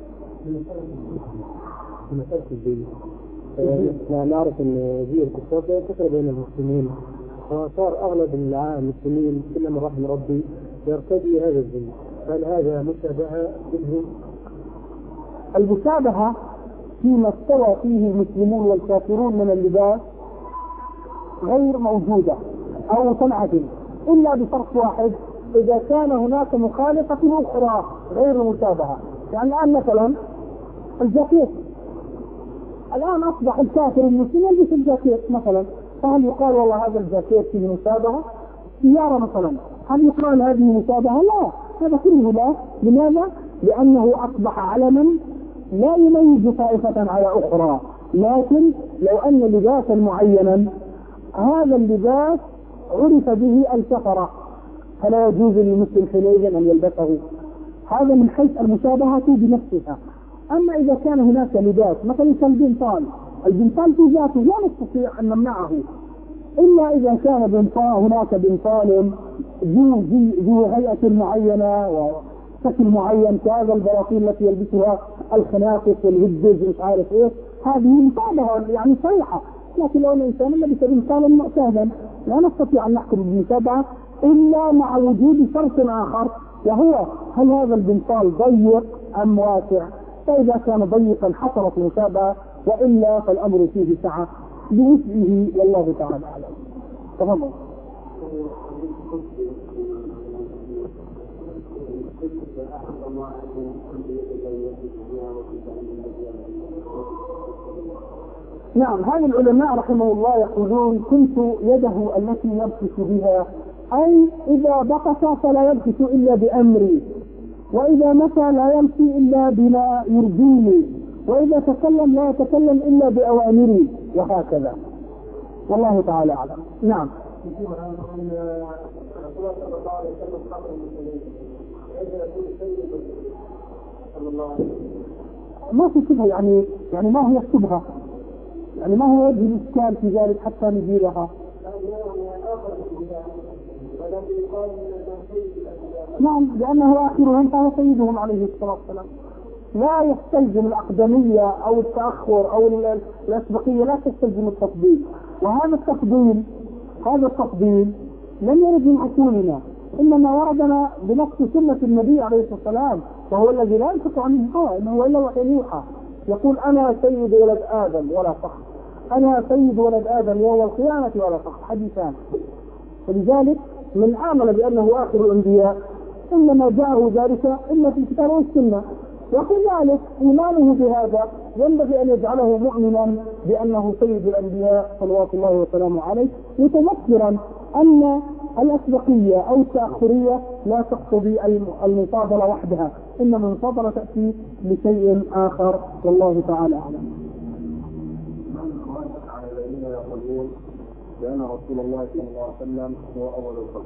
Speaker 2: نعرف أن زي الكفار لا ينتشر بين المسلمين، وصار أغلب المسلمين إلا من رحم ربي يرتدي هذا الزي، هل هذا مشابهة بهم؟
Speaker 1: المشابهة فيما استوى فيه المسلمون والكافرون من اللباس غير موجودة أو تنعدم إلا بشرط واحد، إذا كان هناك مخالفة أخرى غير مشابهة. يعني الآن مثلا الجاكيت، الآن أصبح الكافر المسلم يلبس الجاكيت مثلا، فهل يقال والله هذا الجاكيت فيه مشابهة؟ سيارة مثلا هل يقال هذه مشابهة؟ لا، هذا كله لا. لماذا؟ لأنه أصبح علما لا يميز طائفة على أخرى. لكن لو أن لباسا معينا هذا اللباس عرف به الكفرة فلا يجوز للمسلم حينئذ أن يلبسه. هذا من حيث المشابهة بنفسها. أما إذا كان هناك لباس مثلا كالبنطال، البنطال في ذاته لا نستطيع أن نمنعه إلا إذا كان بنطال هناك بنطال ذو ذو هيئة معينة وشكل معين كهذا البراطيل التي يلبسها الخنافس والهدز مش عارف إيه، هذه مشابهة يعني صريحة. لكن لو الإنسان لبس بنطالا معتادا لا نستطيع أن نحكم بالمشابهة إلا مع وجود شرط آخر، وهو هل هذا البنطال ضيق أم واسع؟ فإذا كان ضيقا حصلت المشابهة، وإلا فالأمر فيه سعة بمثله، والله تعالى أعلم. تفضل. نعم، هذا العلماء رحمه الله يقولون كنت يده التي يبطش بها، أي إذا بطش فلا يبطش إلا بأمري، وإذا مشى لا يمشي إلا بما يرضيني، وإذا تكلم لا يتكلم إلا بأوامري، وهكذا، والله تعالى أعلم. نعم. ما في شبهة، يعني يعني ما هي الشبهة؟ يعني ما هو وجه الإشكال في ذلك حتى نزيلها؟ نعم، لأنه آخرهم فهو سيدهم عليه الصلاة والسلام. لا يستلزم الأقدمية أو التأخر أو الأسبقية، لا تستلزم التفضيل، وهذا التفضيل هذا التفضيل لم يرد من عقولنا، إنما وردنا بنص سنة النبي عليه الصلاة والسلام، وهو الذي لا ينطق عن الهوى، إنه هو إلا وحي يوحى، يقول أنا سيد ولد آدم ولا فخر، أنا سيد ولد آدم يوم القيامة ولا فخر، حديثان. فلذلك من آمن بأنه آخر الأنبياء إنما جاءه ذلك إلا في الكتاب والسنة، وكذلك إيمانه بهذا ينبغي أن يجعله مؤمنا بأنه سيد الأنبياء صلوات الله وسلامه عليه، متذكرا أن الأسبقية أو التأخرية لا تقتضي المفاضلة وحدها، إنما المفاضلة تأتي لشيء آخر، والله تعالى أعلم.
Speaker 2: لأن رسول الله صلى الله عليه وسلم هو أول الخلق.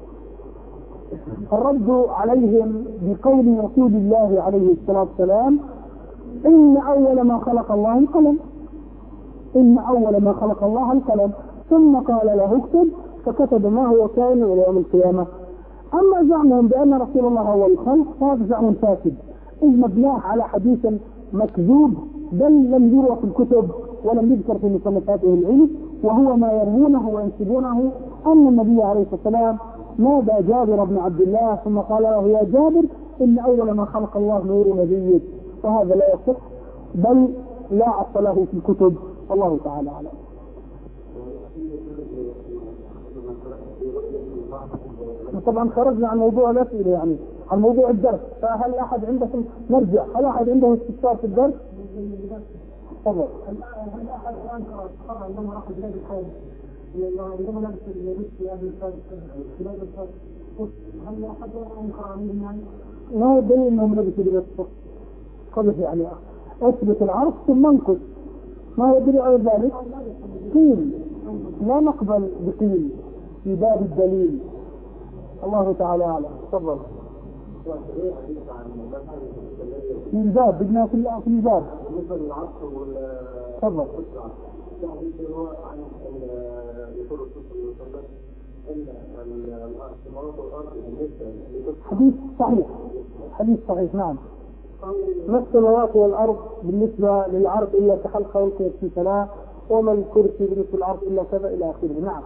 Speaker 1: الرد عليهم بقول رسول الله عليه الصلاة والسلام إن أول ما خلق الله القلم، إن أول ما خلق الله القلم، ثم قال له اكتب، فكتب ما هو كائن إلى يوم القيامة. أما زعمهم بأن رسول الله هو الخلق فهذا زعم فاسد، إذ مبناه على حديث مكذوب، بل لم يروى في الكتب ولم يذكر في مصنفاته العلم، وهو ما يروونه وينسبونه أن النبي عليه الصلاة والسلام نادى جابر بن عبد الله ثم قال له يا جابر إن أول ما خلق الله نور نبيك، وهذا لا يصح بل لا أصل له في الكتب، والله تعالى أعلم. طبعا خرجنا عن موضوع الأسئلة، يعني عن موضوع الدرس، فهل أحد عندكم نرجع هل أحد عنده استفسار في الدرس؟ تفضل.
Speaker 2: هل أحد أنكر الصحابة عندما راحوا بلاد الحاج عندما لبس اللبس في هذه بلاد الحاج، هل أحد أنكر عليهم يعني؟
Speaker 1: ما هو الدليل أنهم لبسوا لباس الصف؟ قبل يعني أثبت العرض ثم انقص، ما هو الدليل على ذلك؟ قيل، لا نقبل بقيل في باب الدليل، الله تعالى أعلم. تفضل. في الباب بدنا في في الباب.
Speaker 2: بالنسبة للعصر وال.
Speaker 1: تفضل. حديث صحيح، حديث صحيح. نعم. ما السماوات والأرض بالنسبة للعرض إلا كحلقة ألقيت في سماء، وما الكرسي بالنسبة للعرض إلا كذا إلى آخره. نعم.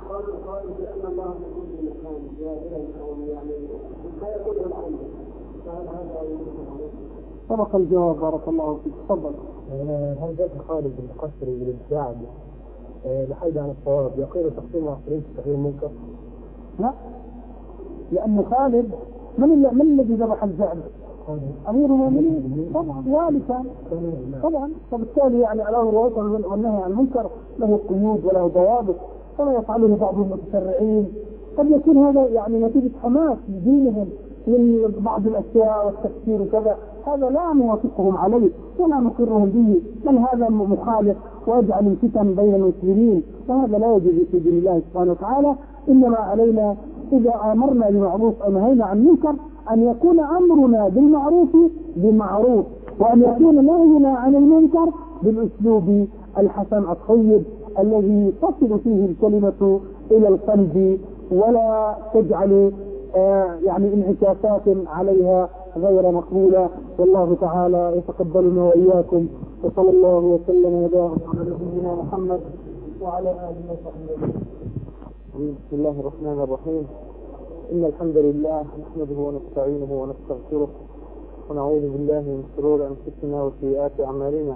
Speaker 1: سبق الجواب، بارك الله فيك. تفضل.
Speaker 2: هل ذاك خالد بن قسري بالابتعاد لحيد عن الصواب يقول تقسيم العصرين في تغيير المنكر؟
Speaker 1: لا، لأن خالد من من الذي ذبح الجعد؟ أمير المؤمنين طبعا، والكا طبعا، فبالتالي يعني على الوضع والنهي عن المنكر له قيود وله ضوابط، فلا يفعله بعض المتشرعين. قد يكون هذا يعني نتيجة حماس لدينهم من بعض الأشياء والتفسير وكذا، هذا لا نوافقهم عليه ولا نقرهم به، بل هذا مخالف ويجعل الفتن بين المسلمين، وهذا لا يجوز في دين الله سبحانه وتعالى. إنما علينا إذا أمرنا بمعروف أو نهينا عن منكر أن يكون أمرنا بالمعروف بمعروف، وأن يكون نهينا عن المنكر بالأسلوب الحسن الطيب الذي تصل فيه الكلمة إلى القلب ولا تجعل آه يعني انعكاسات عليها غير مقبولة. والله تعالى يتقبلنا وإياكم، وصلى الله وسلم وبارك على نبينا محمد وعلى آله وصحبه.
Speaker 2: بسم الله الرحمن الرحيم. إن الحمد لله نحمده ونستعينه ونستغفره ونعوذ بالله من شرور أنفسنا وسيئات أعمالنا.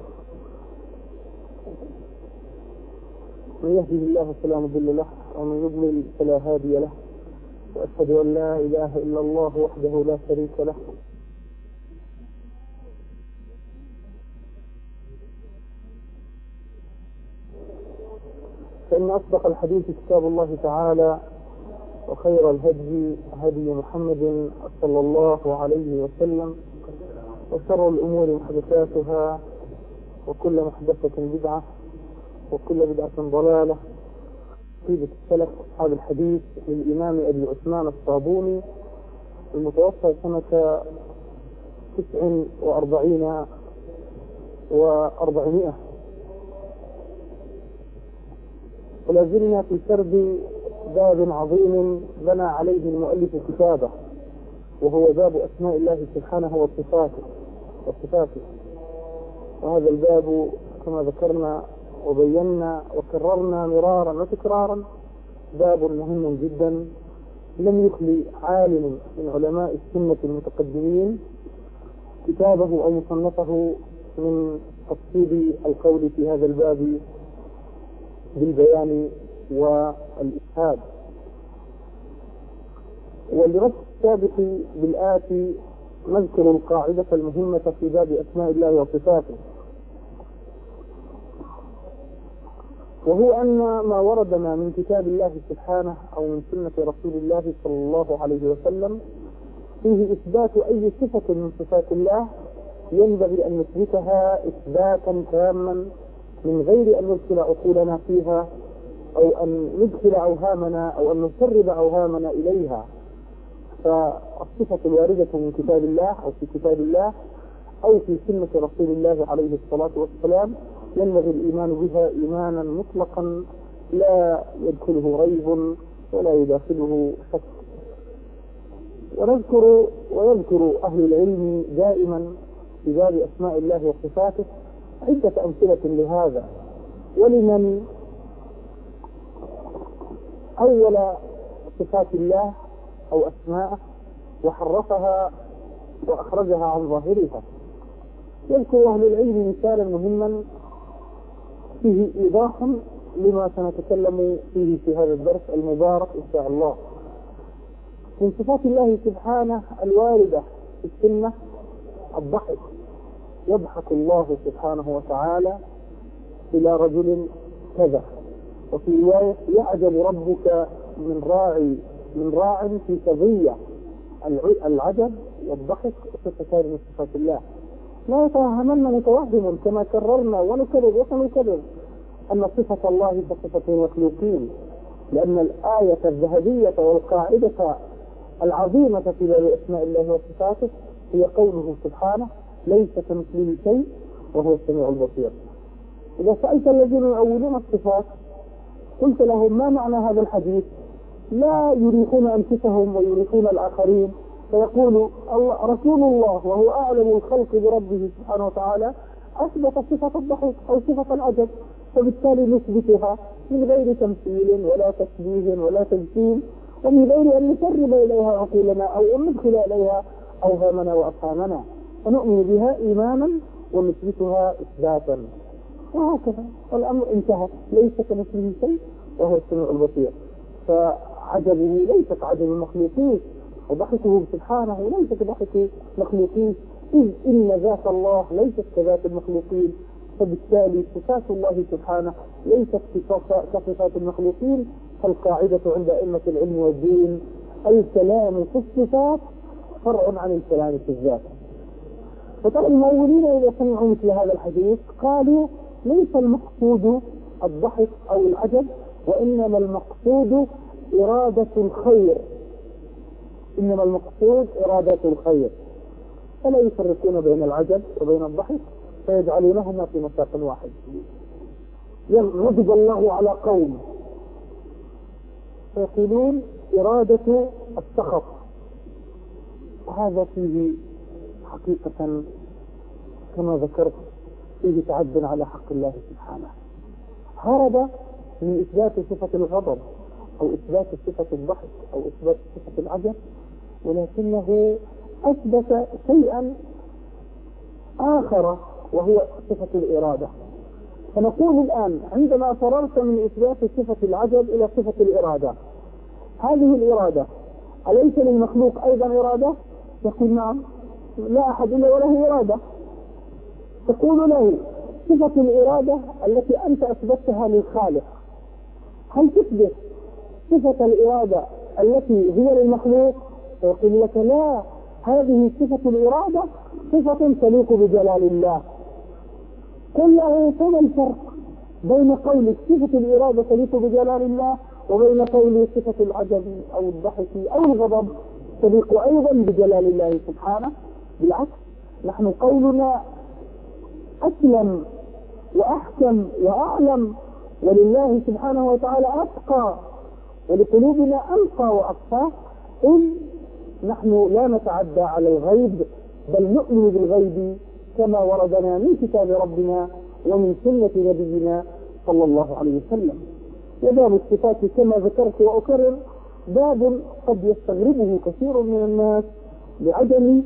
Speaker 2: من يهده الله فلا مضل له ومن يضلل فلا هادي له، وأشهد أن لا إله إلا الله وحده لا شريك له فإن أصدق الحديث كتاب الله تعالى، وخير الهدي هدي محمد صلى الله عليه وسلم، وشر الأمور محدثاتها، وكل محدثة بدعة، وكل بدعة ضلالة. قيل السلف أصحاب الحديث للإمام أبي عثمان الصابوني المتوفى سنة تسع وأربعين وأربعمائة. ولا زلنا في سرد باب عظيم بنى عليه المؤلف كتابه، وهو باب أسماء الله سبحانه وصفاته وصفاته وهذا الباب كما ذكرنا وبينا وكررنا مرارا وتكرارا باب مهم جدا، لم يخلي عالم من علماء السنة المتقدمين كتابه أو مصنفه من تفصيل القول في هذا الباب بالبيان والإشهاد. ولرد السابق بالآتي نذكر القاعدة المهمة في باب أسماء الله وصفاته، وهو أن ما وردنا من كتاب الله سبحانه أو من سنة رسول الله صلى الله عليه وسلم فيه إثبات أي صفة من صفات الله ينبغي أن نثبتها إثباتا تاما من غير أن ندخل عقولنا فيها أو أن ندخل أوهامنا أو أن نسرب أوهامنا إليها. فالصفة الواردة من كتاب الله أو في كتاب الله أو في سنة رسول الله عليه الصلاة والسلام ينبغي الإيمان بها إيمانا مطلقا لا يدخله ريب ولا يداخله شك. ونذكر ويذكر أهل العلم دائما في باب أسماء الله وصفاته عدة أمثلة لهذا، ولمن أول صفات الله أو أسماءه وحرفها وأخرجها عن ظاهرها. يذكر أهل العلم مثالا مهما فيه إيضاح لما سنتكلم فيه في هذا الدرس المبارك إن شاء الله. من صفات الله سبحانه الواردة في السنة الضحك، يضحك الله سبحانه وتعالى إلى رجل كذا. وفي رواية يعجب ربك من راعي من راع في سضية. العجب والضحك صفتان من صفات الله. لا يتوهمن متوهم كما كررنا ونكرر وسنكرر أن صفة الله كصفة المخلوقين، لأن الآية الذهبية والقاعدة العظيمة في باب أسماء الله وصفاته هي قوله سبحانه ليس كمثله شيء وهو السميع البصير. إذا سألت الذين يؤولون الصفات قلت لهم ما معنى هذا الحديث؟ لا يريحون أنفسهم ويريحون الآخرين، فيقول الله رسول الله وهو أعلم الخلق بربه سبحانه وتعالى أثبت صفة الضحك أو صفة العجب، فبالتالي نثبتها من غير تمثيل ولا تشبيه ولا تجسيم، ومن غير أن نسرب إليها عقولنا أو أن ندخل إليها أوهامنا وأفهامنا، ونؤمن بها إيمانا ونثبتها إثباتا، وهكذا والأمر انتهى. ليس كمثله شيء وهو السميع البصير. فعجبه ليس كعجب المخلوقين، وضحكه سبحانه ليس كضحك المخلوقين، إذ إن ذات الله ليست كذات المخلوقين. فبالتالي صفات الله سبحانه ليست كصفات المخلوقين. فالقاعدة عند أئمة العلم والدين الكلام في الصفات فرع عن الكلام في الذات. فترى المؤولين إذا سمعوا مثل هذا الحديث قالوا ليس المقصود الضحك أو العجب، وإنما المقصود إرادة الخير إنما المقصود إرادة الخير، فلا يفرقون بين العجب وبين الضحك فيجعلونهما في مساق واحد.
Speaker 1: غضب الله على قوم
Speaker 2: فيقولون إرادة السخط، وهذا فيه حقيقة كما ذكرت فيه تعد على حق الله سبحانه. هرب من إثبات صفة الغضب أو إثبات صفة الضحك أو إثبات صفة العجب، ولكنه أثبت شيئا آخر وهو صفة الإرادة. فنقول الآن عندما فررت من إثبات صفة العجب إلى صفة الإرادة، هذه الإرادة أليس للمخلوق أيضا إرادة؟ يقول نعم، لا أحد إلا وله إرادة. تقول له صفة الإرادة التي أنت أثبتها للخالق، هل تثبت صفة الإرادة التي هي للمخلوق؟ يقول لك لا، هذه صفة الإرادة صفة تليق بجلال الله. قل له فما الفرق بين قولك صفة الإرادة تليق بجلال الله وبين قول صفة العجب أو الضحك أو الغضب تليق أيضا بجلال الله سبحانه؟ بالعكس، نحن قولنا أسلم وأحكم وأعلم، ولله سبحانه وتعالى أتقى، ولقلوبنا أنقى وأصفى. إن نحن لا نتعدى على الغيب، بل نؤمن بالغيب كما وردنا من كتاب ربنا ومن سنة نبينا صلى الله عليه وسلم. وباب الصفات كما ذكرت وأكرر باب قد يستغربه كثير من الناس لعدم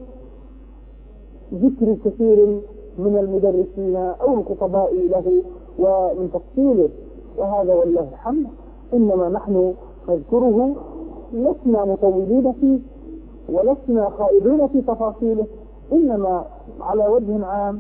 Speaker 2: ذكر كثير من المدرسين أو الخطباء له ومن تفصيله، وهذا والله الحمد إنما نحن نذكره، لسنا مطولين فيه ولسنا خائضين في تفاصيله، إنما على وجه عام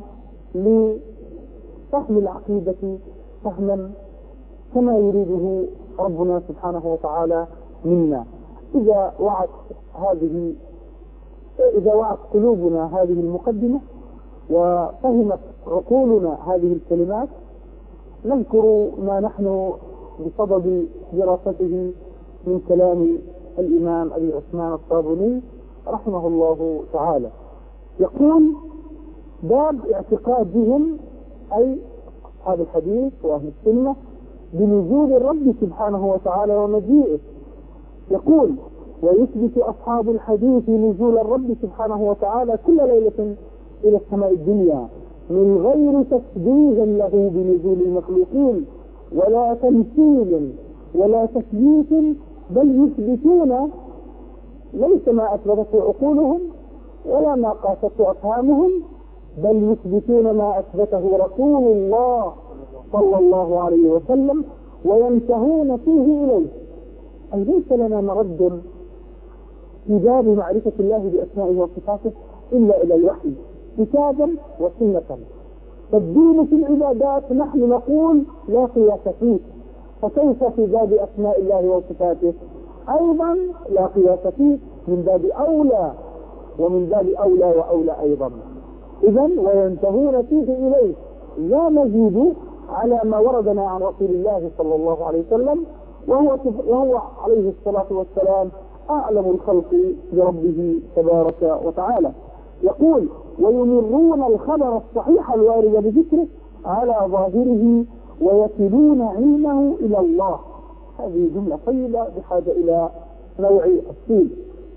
Speaker 2: لفهم العقيدة فهما كما يريده ربنا سبحانه وتعالى منا. إذا وعت هذه إذا وعت قلوبنا هذه المقدمة وفهمت عقولنا هذه الكلمات، نذكر ما نحن بصدد دراسته من كلام الإمام أبي عثمان الصابوني رحمه الله تعالى. يقول باب اعتقادهم أي أصحاب الحديث وأهل السنة بنزول الرب سبحانه وتعالى ومجيئه. يقول ويثبت أصحاب الحديث نزول الرب سبحانه وتعالى كل ليلة إلى السماء الدنيا من غير تشبيه له بنزول المخلوقين ولا تمثيل ولا تثبيت، بل يثبتون ليس ما أثبتته عقولهم ولا ما قاسته أفهامهم، بل يثبتون ما أثبته رسول الله صلى الله عليه وسلم وينتهون فيه إليه. أي ليس لنا مرد في باب معرفة الله بأسمائه وصفاته إلا إلى الوحي كتابا وسنة. فالدين في العبادات نحن نقول لا قياس فيه، فكيف في باب أسماء الله وصفاته؟ أيضا لا قياس فيه، من باب أولى ومن باب أولى وأولى أيضا. إذن وينتهون فيه إليه، لا نزيد على ما وردنا عن رسول الله صلى الله عليه وسلم، وهو, وهو عليه الصلاة والسلام أعلم الخلق بربه تبارك وتعالى. يقول ويمرون الخبر الصحيح الوارد بذكره على ظاهره ويكلون علمه إلى الله. هذه جملة طيبة بحاجة إلى نوع التفصيل.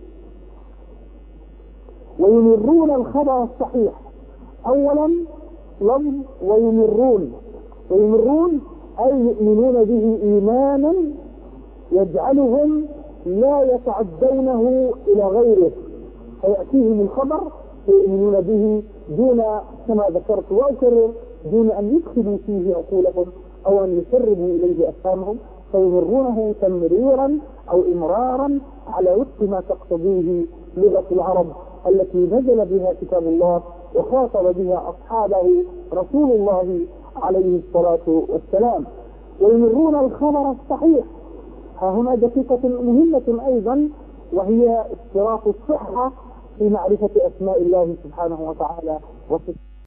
Speaker 2: ويمرون الخبر الصحيح، أولا لفظ ويمرون، ويمرون أي يؤمنون به إيمانا يجعلهم لا يتعدونه إلى غيره، فيأتيهم الخبر فيؤمنون به دون كما ذكرت وأكرر دون أن يدخلوا فيه عقولهم أو أن يسربوا إليه أفهامهم، فيمرونه تمريرا أو إمرارا على وفق ما تقتضيه لغة العرب التي نزل بها كتاب الله وخاطب بها أصحابه رسول الله عليه الصلاة والسلام. ويمرون الخبر الصحيح، ها هنا دقيقة مهمة أيضا، وهي اشتراط الصحة في معرفة أسماء الله سبحانه وتعالى وصفاته.